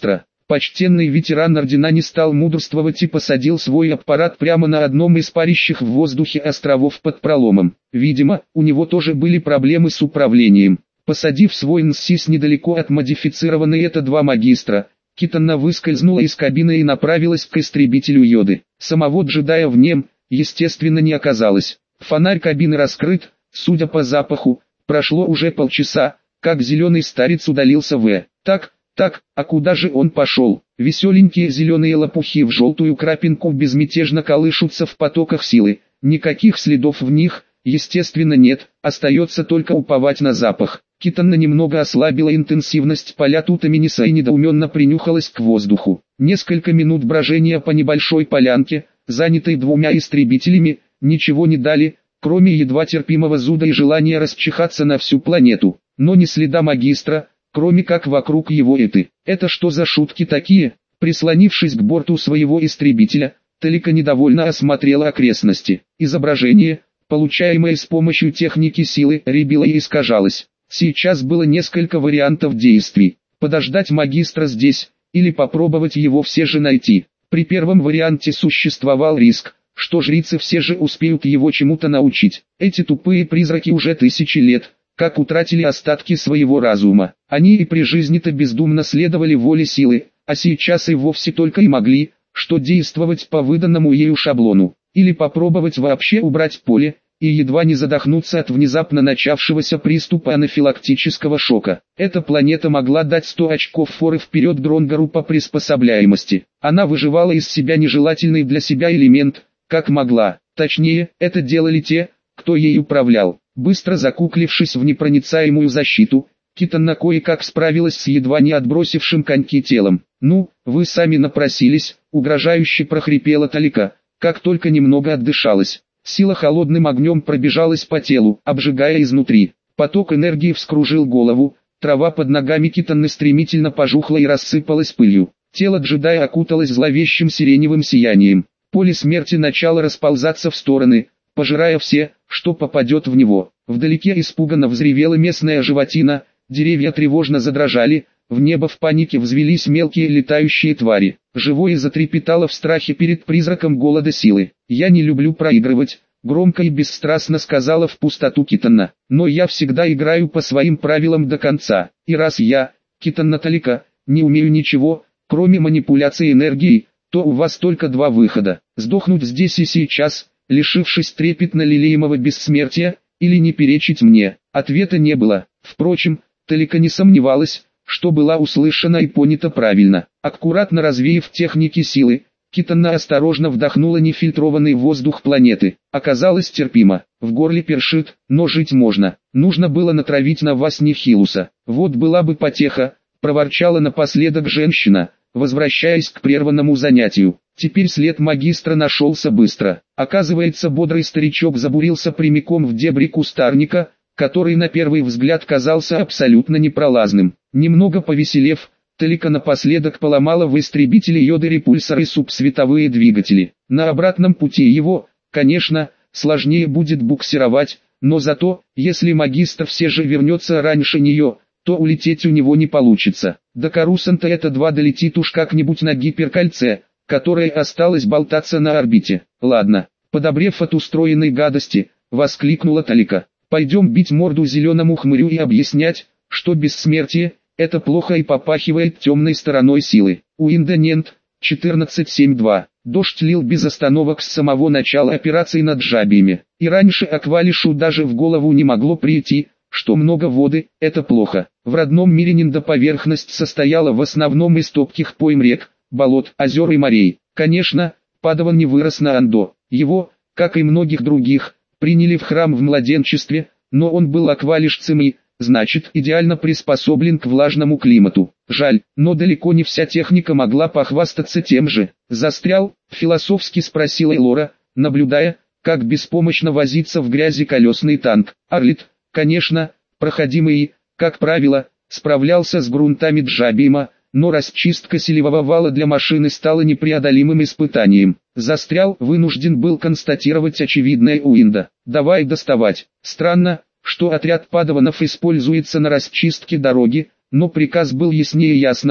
Почтенный ветеран ордена не стал мудрствовать и посадил свой аппарат прямо на одном из парящих в воздухе островов под проломом. Видимо, у него тоже были проблемы с управлением. Посадив свой НСИС недалеко от модифицированной Эта два магистра, Китана выскользнула из кабины и направилась к истребителю Йоды. Самого джедая в нем, естественно, не оказалось. Фонарь кабины раскрыт, судя по запаху, прошло уже полчаса, как зеленый старец удалился в. Так, так, а куда же он пошел? Веселенькие зеленые лопухи в желтую крапинку безмятежно колышутся в потоках силы. Никаких следов в них, естественно, нет, остается только уповать на запах. Китана немного ослабила интенсивность полета Тутамениса и недоуменно принюхалась к воздуху. Несколько минут брожения по небольшой полянке, занятой двумя истребителями, ничего не дали, кроме едва терпимого зуда и желания расчихаться на всю планету. Но ни следа магистра, кроме как вокруг его Эты. Это что за шутки такие? Прислонившись к борту своего истребителя, Талика недовольно осмотрела окрестности. Изображение, получаемое с помощью техники силы, рябило и искажалось. Сейчас было несколько вариантов действий. Подождать магистра здесь, или попробовать его все же найти. При первом варианте существовал риск, что жрицы все же успеют его чему-то научить. Эти тупые призраки уже тысячи лет, как утратили остатки своего разума. Они и при жизни-то бездумно следовали воле силы, а сейчас и вовсе только и могли, что действовать по выданному ею шаблону, или попробовать вообще убрать поле, и едва не задохнуться от внезапно начавшегося приступа анафилактического шока. Эта планета могла дать сто очков форы вперед Дронгору по приспособляемости. Она выживала из себя нежелательный для себя элемент, как могла. Точнее, это делали те, кто ей управлял. Быстро закуклившись в непроницаемую защиту, Китана кое-как справилась с едва не отбросившим коньки телом. «Ну, вы сами напросились», — угрожающе прохрипела Талика, как только немного отдышалась. Сила холодным огнем пробежалась по телу, обжигая изнутри. Поток энергии вскружил голову, трава под ногами Китаны стремительно пожухла и рассыпалась пылью. Тело джедая окуталось зловещим сиреневым сиянием. Поле смерти начало расползаться в стороны, пожирая все, что попадет в него. Вдалеке испуганно взревела местная животина, деревья тревожно задрожали, в небо в панике взвелись мелкие летающие твари. Живое затрепетало в страхе перед призраком голода силы. «Я не люблю проигрывать», — громко и бесстрастно сказала в пустоту Китана. «Но я всегда играю по своим правилам до конца. И раз я, Китана Талика, не умею ничего, кроме манипуляции энергией, то у вас только два выхода. Сдохнуть здесь и сейчас, лишившись трепетно лелеемого бессмертия, или не перечить мне». Ответа не было. Впрочем, Талика не сомневалась, что была услышана и понята правильно. Аккуратно развеяв техники силы, Китана осторожно вдохнула нефильтрованный воздух планеты. Оказалось терпимо. В горле першит, но жить можно. Нужно было натравить на вас Нихилуса. Вот была бы потеха, проворчала напоследок женщина, возвращаясь к прерванному занятию. Теперь след магистра нашелся быстро. Оказывается, бодрый старичок забурился прямиком в дебри кустарника, который на первый взгляд казался абсолютно непролазным. Немного повеселев, Талика напоследок поломала в истребителе Йоды репульсоры субсветовые двигатели. На обратном пути его, конечно, сложнее будет буксировать, но зато, если магистр все же вернется раньше нее, то улететь у него не получится. До Корусанта Эта два долетит уж как-нибудь на гиперкольце, которое осталось болтаться на орбите. Ладно, подобрев от устроенной гадости, воскликнула Талика. Пойдем бить морду зеленому хмырю и объяснять, что бессмертие – это плохо и попахивает темной стороной силы. Уиндонент, четырнадцать семь два. Дождь лил без остановок с самого начала операции над жабиями. И раньше Аквалишу даже в голову не могло прийти, что много воды – это плохо. В родном мире Ниндо-поверхность состояла в основном из топких пойм рек, болот, озер и морей. Конечно, Падаван не вырос на Андо. Его, как и многих других, приняли в храм в младенчестве, но он был аквалишцем и, значит, идеально приспособлен к влажному климату. Жаль, но далеко не вся техника могла похвастаться тем же. «Застрял?» – философски спросила Элора, наблюдая, как беспомощно возится в грязи колесный танк. Арлит, конечно, проходимый и, как правило, справлялся с грунтами Джабима, но расчистка селевого вала для машины стала непреодолимым испытанием. Застрял, вынужден был констатировать очевидное Уинда. «Давай доставать». Странно, что отряд падаванов используется на расчистке дороги, но приказ был яснее ясного.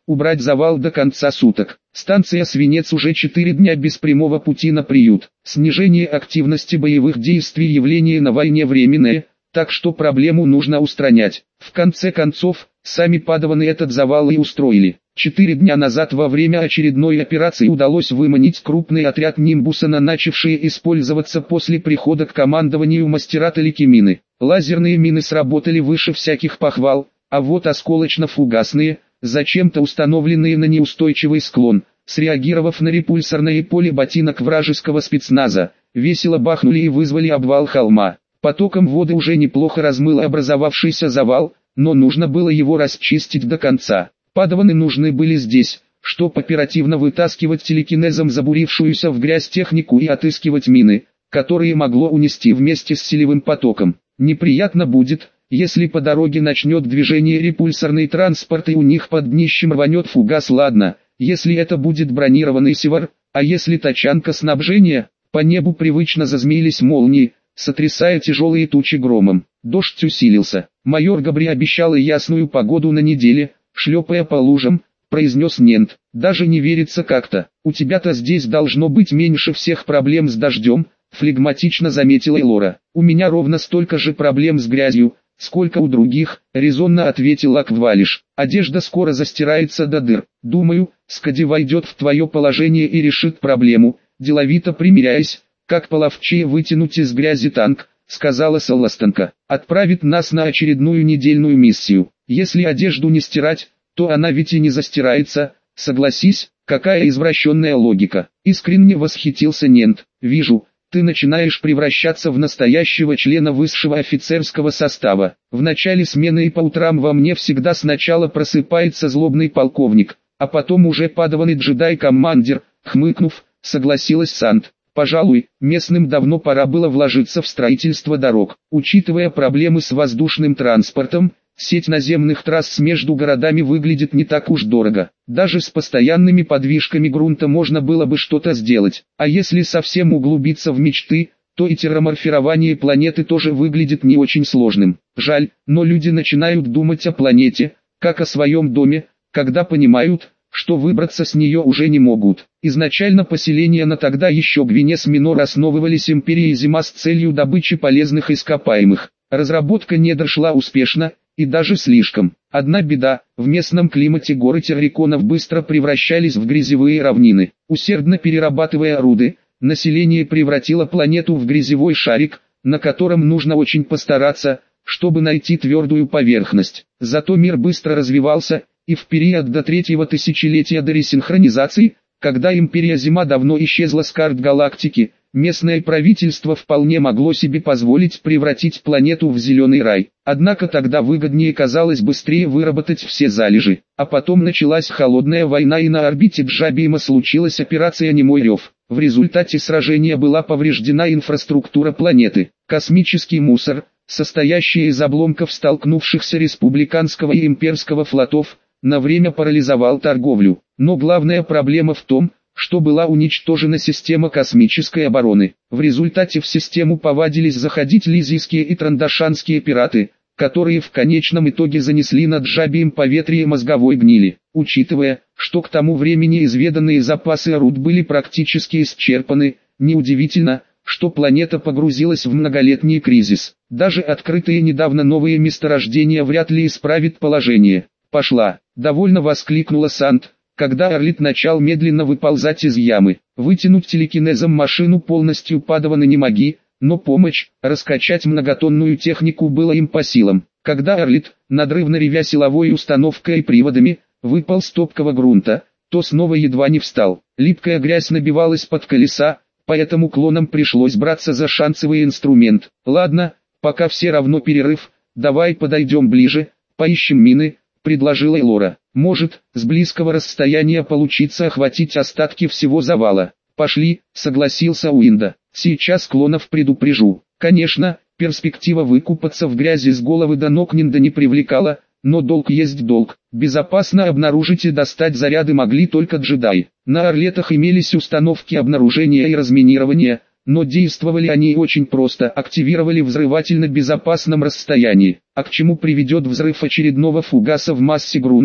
убрать завал до конца суток. Станция Свинец уже четыре дня без прямого пути на приют. Снижение активности боевых действий явление на войне временное, так что проблему нужно устранять. В конце концов, сами падаваны этот завал и устроили. Четыре дня назад во время очередной операции удалось выманить крупный отряд Нимбусона, начавшие использоваться после прихода к командованию мастера телекимины. Лазерные мины сработали выше всяких похвал, а вот осколочно-фугасные, зачем-то установленные на неустойчивый склон, среагировав на репульсорное поле ботинок вражеского спецназа, весело бахнули и вызвали обвал холма. Потоком воды уже неплохо размыло образовавшийся завал, но нужно было его расчистить до конца. Падаваны нужны были здесь, чтобы оперативно вытаскивать телекинезом забурившуюся в грязь технику и отыскивать мины, которые могло унести вместе с селевым потоком. Неприятно будет, если по дороге начнет движение репульсорный транспорт и у них под днищем рванет фугас. Ладно, если это будет бронированный север, а если тачанка снабжения, по небу привычно зазмеились молнии, сотрясая тяжелые тучи громом. Дождь усилился. Майор Габри обещал и ясную погоду на неделе, шлепая по лужам, произнес Нент. Даже не верится как-то. У тебя-то здесь должно быть меньше всех проблем с дождем, флегматично заметила Элора. У меня ровно столько же проблем с грязью, сколько у других, резонно ответил Аквалиш. Одежда скоро застирается до дыр. Думаю, Скади войдет в твое положение и решит проблему, деловито примиряясь, как половчее вытянуть из грязи танк, сказала Солостанка. Отправит нас на очередную недельную миссию. Если одежду не стирать, то она ведь и не застирается, согласись, какая извращенная логика. Искренне восхитился Нент. Вижу, ты начинаешь превращаться в настоящего члена высшего офицерского состава. В начале смены и по утрам во мне всегда сначала просыпается злобный полковник, а потом уже падаванный джедай-командир, хмыкнув, согласилась Сант. Пожалуй, местным давно пора было вложиться в строительство дорог. Учитывая проблемы с воздушным транспортом, сеть наземных трасс между городами выглядит не так уж дорого. Даже с постоянными подвижками грунта можно было бы что-то сделать. А если совсем углубиться в мечты, то и терраморфирование планеты тоже выглядит не очень сложным. Жаль, но люди начинают думать о планете, как о своем доме, когда понимают, что выбраться с нее уже не могут. Изначально поселения на тогда еще Гвинес Минор основывались Империей Зима с целью добычи полезных ископаемых. Разработка не дошла успешно, и даже слишком. Одна беда, в местном климате горы терриконов быстро превращались в грязевые равнины. Усердно перерабатывая руды, население превратило планету в грязевой шарик, на котором нужно очень постараться, чтобы найти твердую поверхность. Зато мир быстро развивался, и в период до третьего тысячелетия до ресинхронизации, когда Империя Зима давно исчезла с карт галактики, местное правительство вполне могло себе позволить превратить планету в зеленый рай. Однако тогда выгоднее казалось быстрее выработать все залежи. А потом началась холодная война, и на орбите Джабима случилась операция «Немой рев». В результате сражения была повреждена инфраструктура планеты. Космический мусор, состоящий из обломков столкнувшихся республиканского и имперского флотов, на время парализовал торговлю. Но главная проблема в том, что была уничтожена система космической обороны. В результате в систему повадились заходить лизийские и трандашанские пираты, которые в конечном итоге занесли над Джабием поветрие мозговой гнили. Учитывая, что к тому времени изведанные запасы руд были практически исчерпаны, неудивительно, что планета погрузилась в многолетний кризис. Даже открытые недавно новые месторождения вряд ли исправят положение. «Пошла!» — довольно воскликнула Сант, когда Орлит начал медленно выползать из ямы. Вытянуть телекинезом машину полностью падаваны не моги, но помочь, раскачать многотонную технику было им по силам. Когда Орлит, надрывно ревя силовой установкой и приводами, выпал с топкого грунта, то снова едва не встал. Липкая грязь набивалась под колеса, поэтому клонам пришлось браться за шансовый инструмент. «Ладно, пока все равно перерыв, давай подойдем ближе, поищем мины», — предложила Элора. «Может, с близкого расстояния получится охватить остатки всего завала». «Пошли», — согласился Уинда. «Сейчас клонов предупрежу». Конечно, перспектива выкупаться в грязи с головы до ног Нинда не привлекала, но долг есть долг. Безопасно обнаружить и достать заряды могли только джедаи. На Орлетах имелись установки обнаружения и разминирования, но действовали они очень просто, активировали взрыватель на безопасном расстоянии. А к чему приведет взрыв очередного фугаса в массе грунта,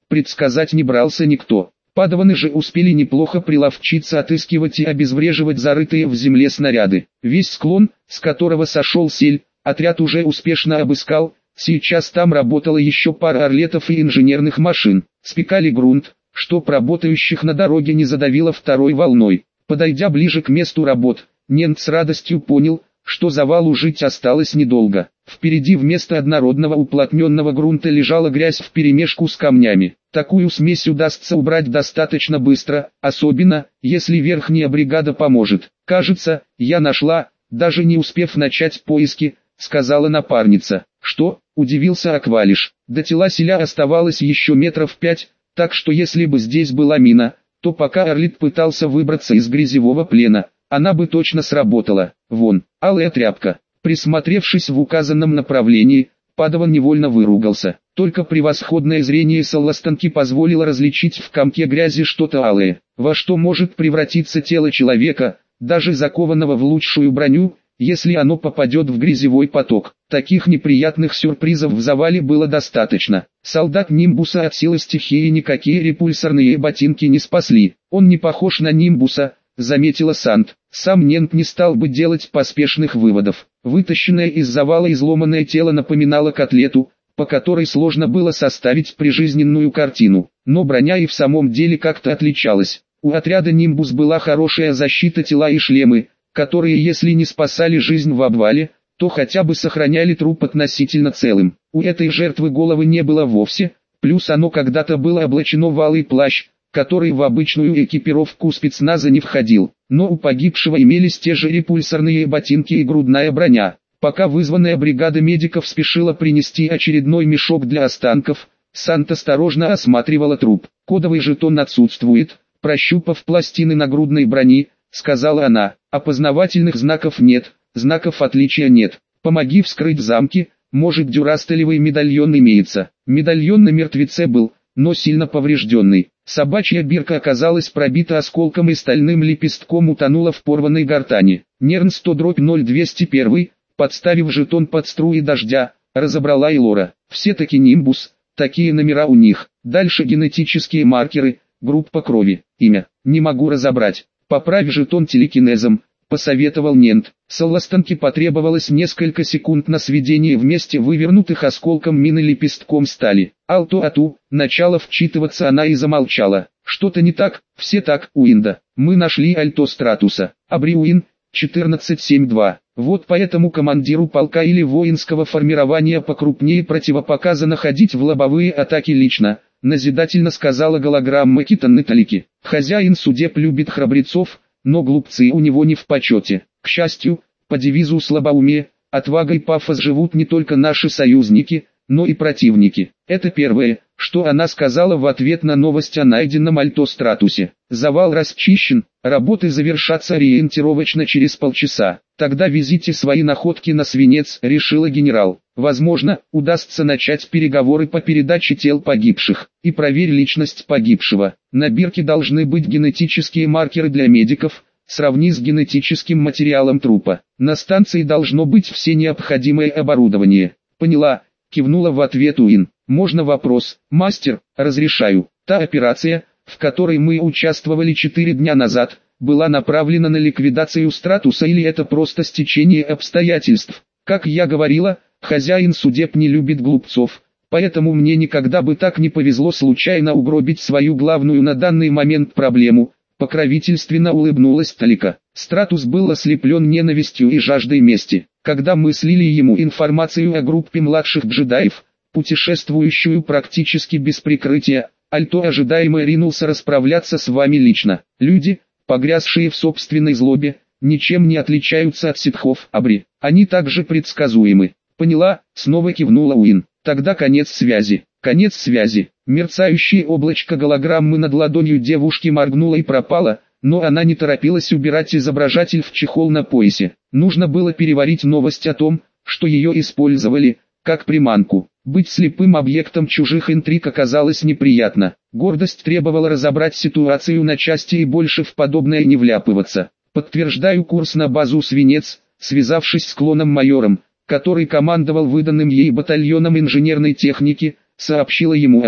предсказать не брался никто. Падаваны же успели неплохо приловчиться отыскивать и обезвреживать зарытые в земле снаряды. Весь склон, с которого сошел сель, отряд уже успешно обыскал. Сейчас там работала еще пара орлетов и инженерных машин. Спекали грунт, чтоб работающих на дороге не задавило второй волной. Подойдя ближе к месту работ, Нент с радостью понял, что завалу жить осталось недолго. Впереди вместо однородного уплотненного грунта лежала грязь вперемешку с камнями. Такую смесь удастся убрать достаточно быстро, особенно, если верхняя бригада поможет. «Кажется, я нашла, даже не успев начать поиски», — сказала напарница. «Что?» — удивился Аквалиш. До тела селя оставалось еще метров пять, так что если бы здесь была мина, то пока Орлит пытался выбраться из грязевого плена, она бы точно сработала. Вон, алая тряпка. Присмотревшись в указанном направлении, Падаван невольно выругался. Только превосходное зрение Салластанки позволило различить в комке грязи что-то алое. Во что может превратиться тело человека, даже закованного в лучшую броню, если оно попадет в грязевой поток. Таких неприятных сюрпризов в завале было достаточно. Солдат Нимбуса от силы стихии никакие репульсорные ботинки не спасли. Он не похож на Нимбуса, заметила Санд. Сам Нент не стал бы делать поспешных выводов. Вытащенное из завала изломанное тело напоминало котлету, по которой сложно было составить прижизненную картину. Но броня и в самом деле как-то отличалась. У отряда Нимбус была хорошая защита тела и шлемы, которые если не спасали жизнь в обвале, то хотя бы сохраняли труп относительно целым. У этой жертвы головы не было вовсе, плюс оно когда-то было облачено в алый плащ, который в обычную экипировку спецназа не входил. Но у погибшего имелись те же репульсорные ботинки и грудная броня. Пока вызванная бригада медиков спешила принести очередной мешок для останков, Сант осторожно осматривала труп. «Кодовый жетон отсутствует», прощупав пластины нагрудной брони, сказала она. «Опознавательных знаков нет, знаков отличия нет. Помоги вскрыть замки, может дюрастелевый медальон имеется». Медальон на мертвеце был, но сильно поврежденный. Собачья бирка оказалась пробита осколком и стальным лепестком утонула в порванной гортани. Нерн сто ноль двести один, подставив жетон под струи дождя, разобрала и Лора. Все-таки Нимбус, такие номера у них. Дальше генетические маркеры, группа крови, имя. Не могу разобрать. Поправь жетон телекинезом, посоветовал Нент. Салластанке потребовалось несколько секунд на сведение вместе вывернутых осколком мины лепестком стали. Алту-ату, начала вчитываться она и замолчала. Что-то не так, все так, Уинда. Мы нашли Альто Стратуса. Абриуин, четырнадцать семь два. Вот поэтому командиру полка или воинского формирования покрупнее противопоказано ходить в лобовые атаки лично, назидательно сказала голограмма Китан Талики. Хозяин судеб любит храбрецов, но глупцы у него не в почете. К счастью, по девизу «слабоумие», отвага и пафос живут не только наши союзники, но и противники. Это первое, что она сказала в ответ на новость о найденном Альто Стратусе. Завал расчищен, работы завершатся ориентировочно через полчаса. Тогда везите свои находки на свинец, решила генерал. Возможно, удастся начать переговоры по передаче тел погибших. И проверь личность погибшего. На бирке должны быть генетические маркеры для медиков, сравни с генетическим материалом трупа. На станции должно быть все необходимое оборудование. Поняла, кивнула в ответ Уин. Можно вопрос? Мастер, разрешаю. Та операция, в которой мы участвовали четыре дня назад, была направлена на ликвидацию Стратуса или это просто стечение обстоятельств? Как я говорила, хозяин судеб не любит глупцов, поэтому мне никогда бы так не повезло случайно угробить свою главную на данный момент проблему. Покровительственно улыбнулась Талика. Стратус был ослеплен ненавистью и жаждой мести. Когда мы слили ему информацию о группе младших джедаев, путешествующую практически без прикрытия, Альто ожидаемо ринулся расправляться с вами лично. Люди, погрязшие в собственной злобе, ничем не отличаются от ситхов Абри. Они также предсказуемы. Поняла, снова кивнула Уин. Тогда конец связи. Конец связи. Мерцающее облачко голограммы над ладонью девушки моргнуло и пропало, но она не торопилась убирать изображатель в чехол на поясе. Нужно было переварить новость о том, что ее использовали, как приманку. Быть слепым объектом чужих интриг оказалось неприятно. Гордость требовала разобрать ситуацию на части и больше в подобное не вляпываться. Подтверждаю курс на базу «Свинец», связавшись с клоном-майором, который командовал выданным ей батальоном инженерной техники, сообщила ему Абри.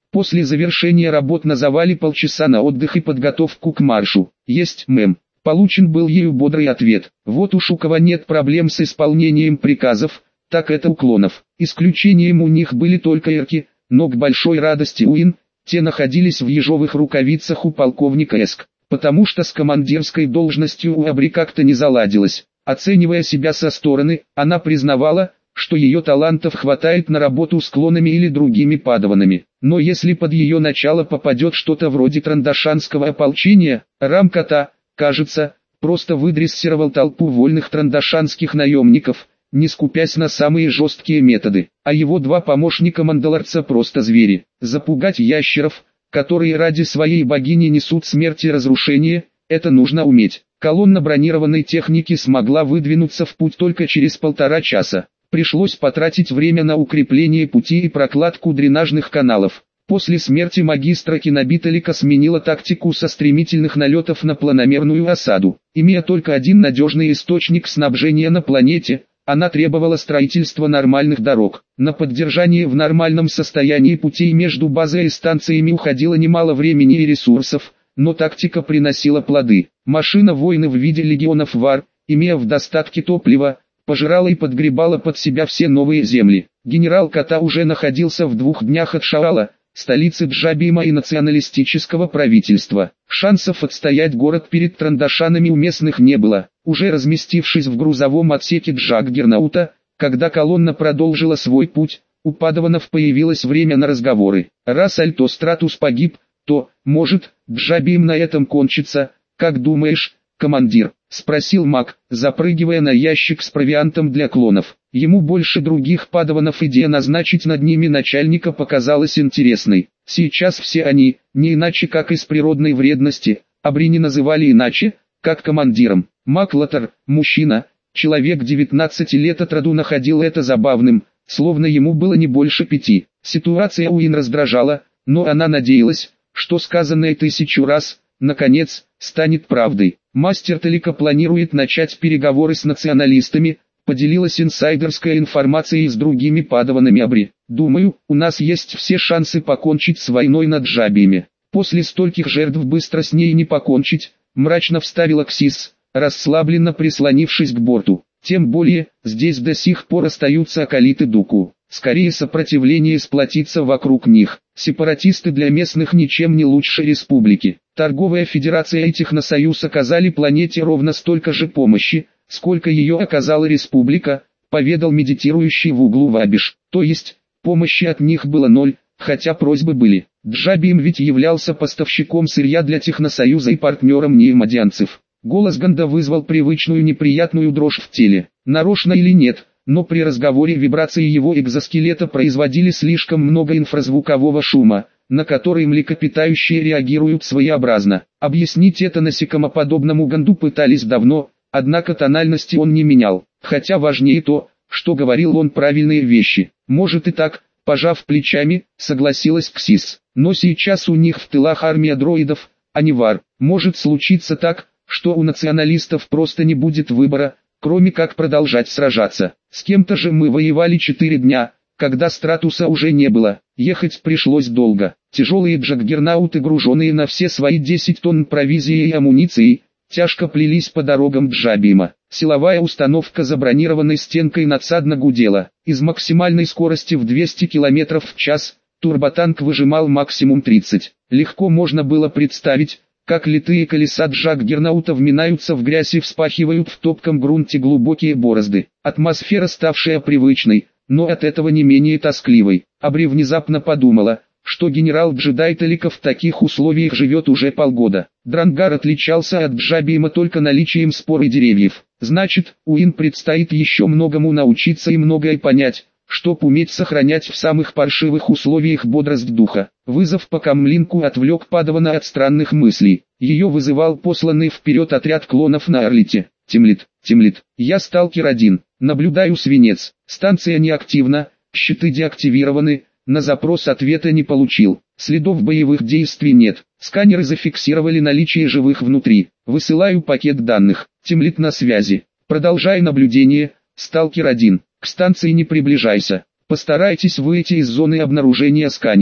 После завершения работ на завале полчаса на отдых и подготовку к маршу. Есть, мэм. Получен был ею бодрый ответ. Вот уж у кого нет проблем с исполнением приказов, так это у клонов. Исключением у них были только эрки, но к большой радости Уин, те находились в ежовых рукавицах у полковника Эск, потому что с командирской должностью у Абри как-то не заладилось. Оценивая себя со стороны, она признавала, что ее талантов хватает на работу с клонами или другими падаванами. Но если под ее начало попадет что-то вроде трандашанского ополчения, Рам-Кота, кажется, просто выдрессировал толпу вольных трандашанских наемников, не скупясь на самые жесткие методы. А его два помощника мандалорца просто звери. Запугать ящеров, которые ради своей богини несут смерть и разрушение, это нужно уметь. Колонна бронированной техники смогла выдвинуться в путь только через полтора часа. Пришлось потратить время на укрепление пути и прокладку дренажных каналов. После смерти магистра Кинобиталика сменила тактику со стремительных налетов на планомерную осаду. Имея только один надежный источник снабжения на планете, она требовала строительства нормальных дорог. На поддержание в нормальном состоянии путей между базой и станциями уходило немало времени и ресурсов, но тактика приносила плоды. Машина войны в виде легионов Вар, имея в достатке топлива, пожирала и подгребала под себя все новые земли. Генерал Кота уже находился в двух днях от Шаала, столицы Джабима и националистического правительства. Шансов отстоять город перед трандашанами у местных не было. Уже разместившись в грузовом отсеке Джаггернаута, когда колонна продолжила свой путь, у падаванов появилось время на разговоры. Раз Альтостратус погиб, то, может, Джабим на этом кончится, как думаешь, командир? — спросил маг, запрыгивая на ящик с провиантом для клонов. Ему больше других падаванов идея назначить над ними начальника показалась интересной. Сейчас все они, не иначе как из природной вредности, Абри не называли иначе, как командиром. Маг Лотар, мужчина, человек девятнадцати лет от роду, находил это забавным, словно ему было не больше пяти. Ситуация Уин раздражала, но она надеялась, что сказанное тысячу раз, наконец, станет правдой. Мастер Талика планирует начать переговоры с националистами, поделилась инсайдерская информацией с другими падаванами Абри. Думаю, у нас есть все шансы покончить с войной над Джабиями. После стольких жертв быстро с ней не покончить, мрачно вставила Ксис, расслабленно прислонившись к борту. Тем более, здесь до сих пор остаются акалиты Дуку. Скорее сопротивление сплотится вокруг них. Сепаратисты для местных ничем не лучше республики. Торговая федерация и Техносоюз оказали планете ровно столько же помощи, сколько ее оказала республика, поведал медитирующий в углу Вабиш. То есть, помощи от них было ноль, хотя просьбы были. Джабим ведь являлся поставщиком сырья для Техносоюза и партнером неимадианцев. Голос Ганда вызвал привычную неприятную дрожь в теле. Нарочно или нет, но при разговоре вибрации его экзоскелета производили слишком много инфразвукового шума, на который млекопитающие реагируют своеобразно. Объяснить это насекомоподобному Ганду пытались давно, однако тональности он не менял, хотя важнее то, что говорил он правильные вещи. Может и так, пожав плечами, согласилась Ксис, но сейчас у них в тылах армия дроидов, а не Вар. Может случиться так, что у националистов просто не будет выбора, кроме как продолжать сражаться. С кем-то же мы воевали четыре дня, когда Стратуса уже не было. Ехать пришлось долго. Тяжелые джаггернауты, груженные на все свои десять тонн провизии и амуниции, тяжко плелись по дорогам Джабима. Силовая установка за бронированной стенкой надсадно гудела. Из максимальной скорости в двести километров в час, турботанк выжимал максимум тридцать. Легко можно было представить, как литые колеса джаггернаута вминаются в грязь и вспахивают в топком грунте глубокие борозды. Атмосфера, ставшая привычной, но от этого не менее тоскливой. Абри внезапно подумала, что генерал-джедай Талика в таких условиях живет уже полгода. Дрангар отличался от Джабима только наличием спор и деревьев. Значит, Уин предстоит еще многому научиться и многое понять, чтоб уметь сохранять в самых паршивых условиях бодрость духа. Вызов по камлинку отвлек падавана от странных мыслей. Ее вызывал посланный вперед отряд клонов на Орлите. Темлит, темлит. Я сталкер один. Наблюдаю свинец. Станция неактивна, щиты деактивированы. На запрос ответа не получил. Следов боевых действий нет. Сканеры зафиксировали наличие живых внутри. Высылаю пакет данных. Темлит на связи. Продолжай наблюдение. Сталкер один. К станции не приближайся. Постарайтесь выйти из зоны обнаружения сканеров.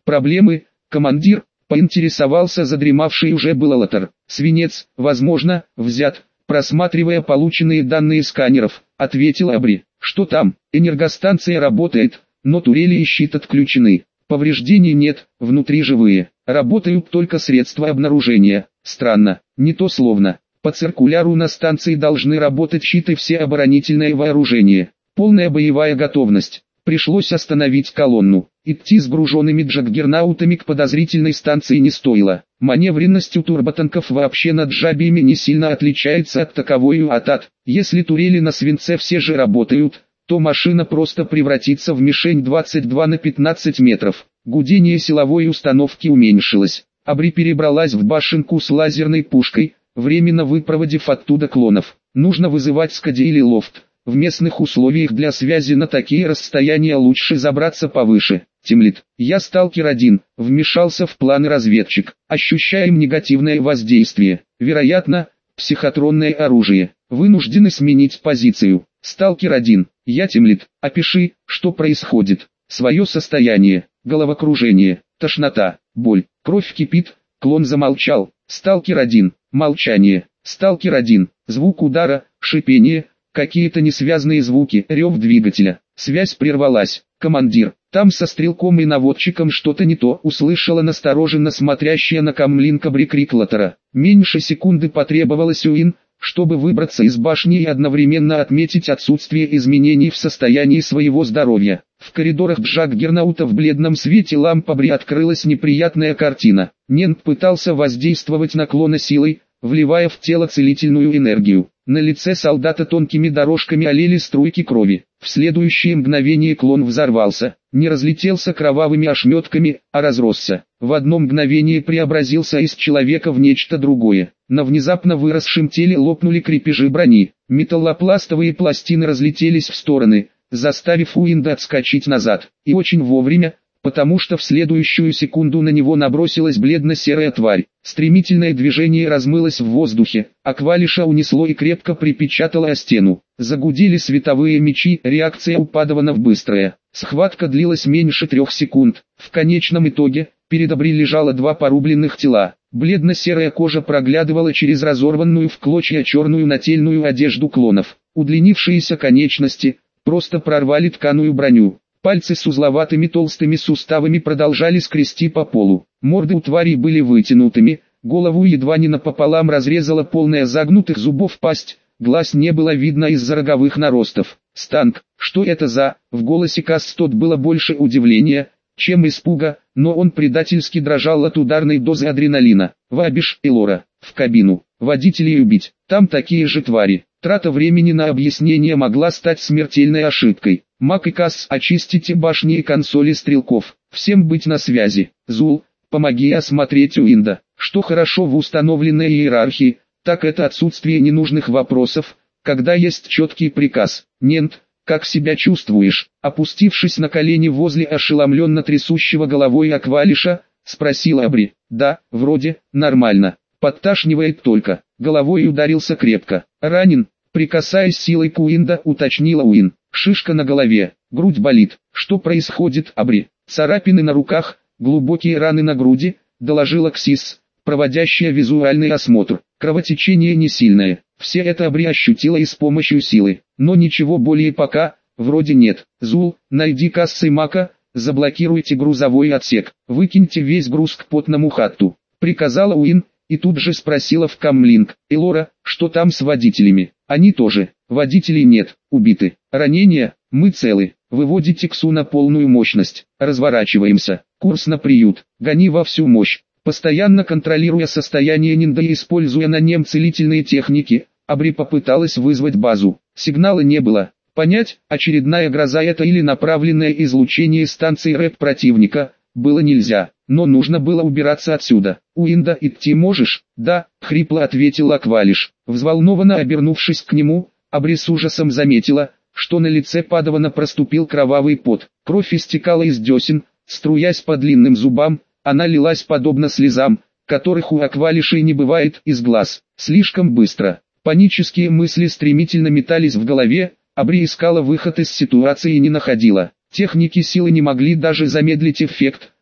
Проблемы, командир? Поинтересовался задремавший уже было Лотар. Свинец, возможно, взят, просматривая полученные данные сканеров, ответил Абри. Что там? Энергостанция работает, но турели и щит отключены. Повреждений нет, внутри живые. Работают только средства обнаружения. Странно, не то словно. По циркуляру на станции должны работать щит и все оборонительное вооружение. Полная боевая готовность. Пришлось остановить колонну. Идти с груженными джаггернаутами к подозрительной станции не стоило. Маневренность у турботанков вообще над жабиями не сильно отличается от таковой у Атат. Если турели на свинце все же работают, то машина просто превратится в мишень двадцать два на пятнадцать метров. Гудение силовой установки уменьшилось. Абри перебралась в башенку с лазерной пушкой, временно выпроводив оттуда клонов. Нужно вызывать Скади или лофт. В местных условиях для связи на такие расстояния лучше забраться повыше. Темлит. Я сталкер один, вмешался в планы разведчик. Ощущаем негативное воздействие. Вероятно, психотронное оружие. Вынуждены сменить позицию. Сталкер один. Я Темлит. Опиши, что происходит. Свое состояние. Головокружение. Тошнота. Боль. Кровь кипит. Клон замолчал. Сталкер один. Молчание. Сталкер один. Звук удара. Шипение. Какие-то несвязные звуки, рев двигателя. Связь прервалась. Командир, там со стрелком и наводчиком что-то не то, услышала настороженно смотрящая на камлинг Абри крик Лотара. Меньше секунды потребовалось Уин, чтобы выбраться из башни и одновременно отметить отсутствие изменений в состоянии своего здоровья. В коридорах Джаггернаута в бледном свете ламп Абри открылась неприятная картина. Нент пытался воздействовать на клона силой, вливая в тело целительную энергию. На лице солдата тонкими дорожками олели струйки крови. В следующее мгновение клон взорвался, не разлетелся кровавыми ошметками, а разросся. В одно мгновение преобразился из человека в нечто другое. На внезапно выросшем теле лопнули крепежи брони. Металлопластовые пластины разлетелись в стороны, заставив Уинда отскочить назад. И очень вовремя, потому что в следующую секунду на него набросилась бледно-серая тварь. Стремительное движение размылось в воздухе, а Квалиша унесло и крепко припечатало о стену. Загудели световые мечи, реакция у падаванов быстрая. Схватка длилась меньше трех секунд. В конечном итоге, перед Абри лежало два порубленных тела. Бледно-серая кожа проглядывала через разорванную в клочья черную нательную одежду клонов. Удлинившиеся конечности просто прорвали тканую броню. Пальцы с узловатыми толстыми суставами продолжали скрести по полу. Морды у тварей были вытянутыми, голову едва не напополам разрезала полная загнутых зубов пасть, глаз не было видно из-за роговых наростов. «Станк, что это за...» В голосе Кастот было больше удивления, чем испуга, но он предательски дрожал от ударной дозы адреналина. «Вабиш и Лора, в кабину, водителей убить, там такие же твари». Трата времени на объяснение могла стать смертельной ошибкой. Мак и Касс, очистите башни и консоли стрелков. Всем быть на связи. Зул, помоги осмотреть Уинда. Что хорошо в установленной иерархии, так это отсутствие ненужных вопросов, когда есть четкий приказ. Нент, как себя чувствуешь? Опустившись на колени возле ошеломленно трясущего головой Аквалиша, спросил Абри. Да, вроде, нормально. Подташнивает только. Головой ударился крепко. Ранен? Прикасаясь силой к Уинда, уточнила Уин. Шишка на голове, грудь болит. Что происходит, Абри? Царапины на руках, глубокие раны на груди, доложила Ксис, проводящая визуальный осмотр. Кровотечение не сильное. Все это Абри ощутила и с помощью силы. Но ничего более пока, вроде нет. Зул, найди кассы Мака, заблокируйте грузовой отсек. Выкиньте весь груз к потному хатту. Приказала Уин. И тут же спросила в камлинг. Элора, что там с водителями? Они тоже. Водителей нет, убиты. Ранения, мы целы. Выводите Ксу на полную мощность. Разворачиваемся. Курс на приют. Гони во всю мощь. Постоянно контролируя состояние Нинда и используя на нем целительные техники, Абри попыталась вызвать базу. Сигнала не было. Понять, очередная гроза это или направленное излучение станции рэп противника, было нельзя. Но нужно было убираться отсюда. «Уинда, идти можешь?» «Да», — хрипло ответил Аквалиш. Взволнованно обернувшись к нему, Абри с ужасом заметила, что на лице Падавана проступил кровавый пот. Кровь истекала из десен, струясь по длинным зубам, она лилась подобно слезам, которых у Аквалишей не бывает, из глаз. Слишком быстро. Панические мысли стремительно метались в голове, Абри искала выход из ситуации и не находила. Техники силы не могли даже замедлить эффект,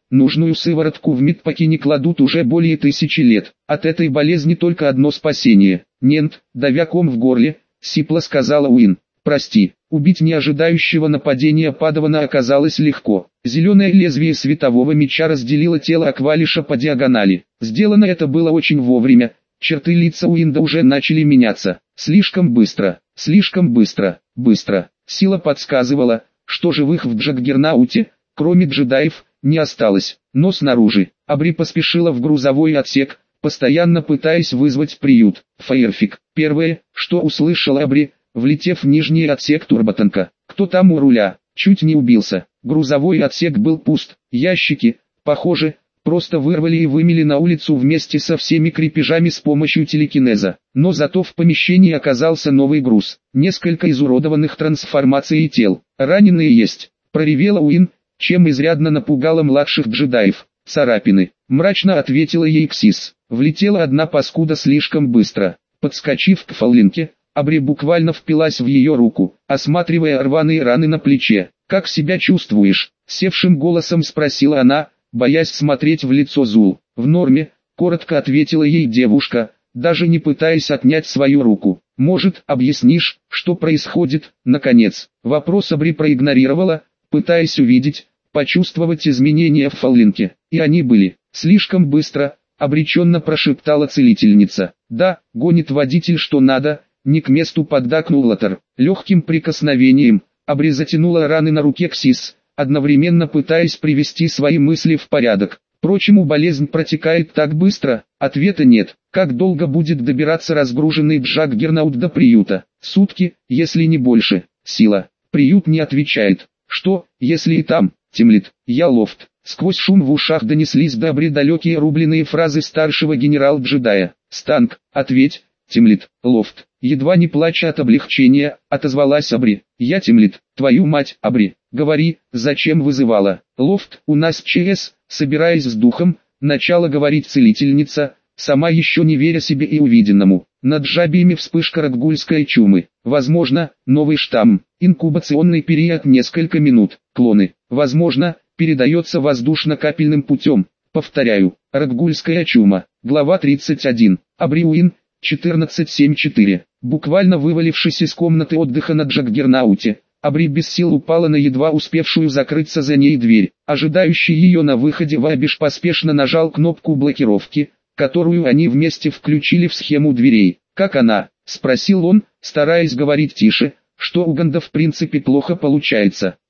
нужную сыворотку в медпаки не кладут уже более тысячи лет. От этой болезни только одно спасение. Нент, давя ком в горле, сипло сказала Уин. Прости, убить неожидающего нападения Падавана оказалось легко. Зеленое лезвие светового меча разделило тело Аквалиша по диагонали. Сделано это было очень вовремя. Черты лица Уинда уже начали меняться. Слишком быстро, слишком быстро, быстро. Сила подсказывала, что живых в Джаггернауте, кроме джедаев, не осталось. Но снаружи, Абри поспешила в грузовой отсек, постоянно пытаясь вызвать приют. Фаерфик. Первое, что услышала Абри, влетев в нижний отсек турботанка. Кто там у руля? Чуть не убился. Грузовой отсек был пуст. Ящики, похоже, просто вырвали и вымели на улицу вместе со всеми крепежами с помощью телекинеза. Но зато в помещении оказался новый груз. Несколько изуродованных трансформаций тел. Раненые есть. Проревела Уин, чем изрядно напугала младших джедаев. Царапины. Мрачно ответила ей Ксис. Влетела одна паскуда слишком быстро. Подскочив к Фаллинке, Абри буквально впилась в ее руку, осматривая рваные раны на плече. «Как себя чувствуешь?» — севшим голосом спросила она, боясь смотреть в лицо Зул. «В норме», — коротко ответила ей девушка, даже не пытаясь отнять свою руку. «Может, объяснишь, что происходит?» Наконец, вопрос Абри проигнорировала, пытаясь увидеть, почувствовать изменения в Фаллинке. И они были. Слишком быстро, обреченно прошептала целительница. «Да, гонит водитель что надо», — не к месту поддакнул Лотар. Легким прикосновением Абри затянула раны на руке Ксис, одновременно пытаясь привести свои мысли в порядок. Впрочем, болезнь протекает так быстро, ответа нет. Как долго будет добираться разгруженный Джаггернаут до приюта? Сутки, если не больше. Сила. Приют не отвечает. Что, если и там? Темлит. Я лофт. Сквозь шум в ушах донеслись до Абри далекие рубленые фразы старшего генерал-джедая. Станк, ответь. Темлит. Лофт. Едва не плача от облегчения, отозвалась Абри. Я Темлит. Твою мать, Абри. Говори, зачем вызывала? Лофт, у нас ЧС, собираясь с духом, начала говорить целительница, сама еще не веря себе и увиденному. Над жабиями вспышка раггульской чумы. Возможно, новый штамм. Инкубационный период несколько минут. Клоны. Возможно, передается воздушно-капельным путем. Повторяю, раггульская чума. Глава тридцать один. Абри Уин, четырнадцать семь четыре. Буквально вывалившись из комнаты отдыха на Джаггернауте, Абри без сил упала на едва успевшую закрыться за ней дверь. Ожидающий ее на выходе Вабиш поспешно нажал кнопку блокировки, которую они вместе включили в схему дверей. «Как она?» – спросил он, стараясь говорить тише, что у Ганда в принципе плохо получается.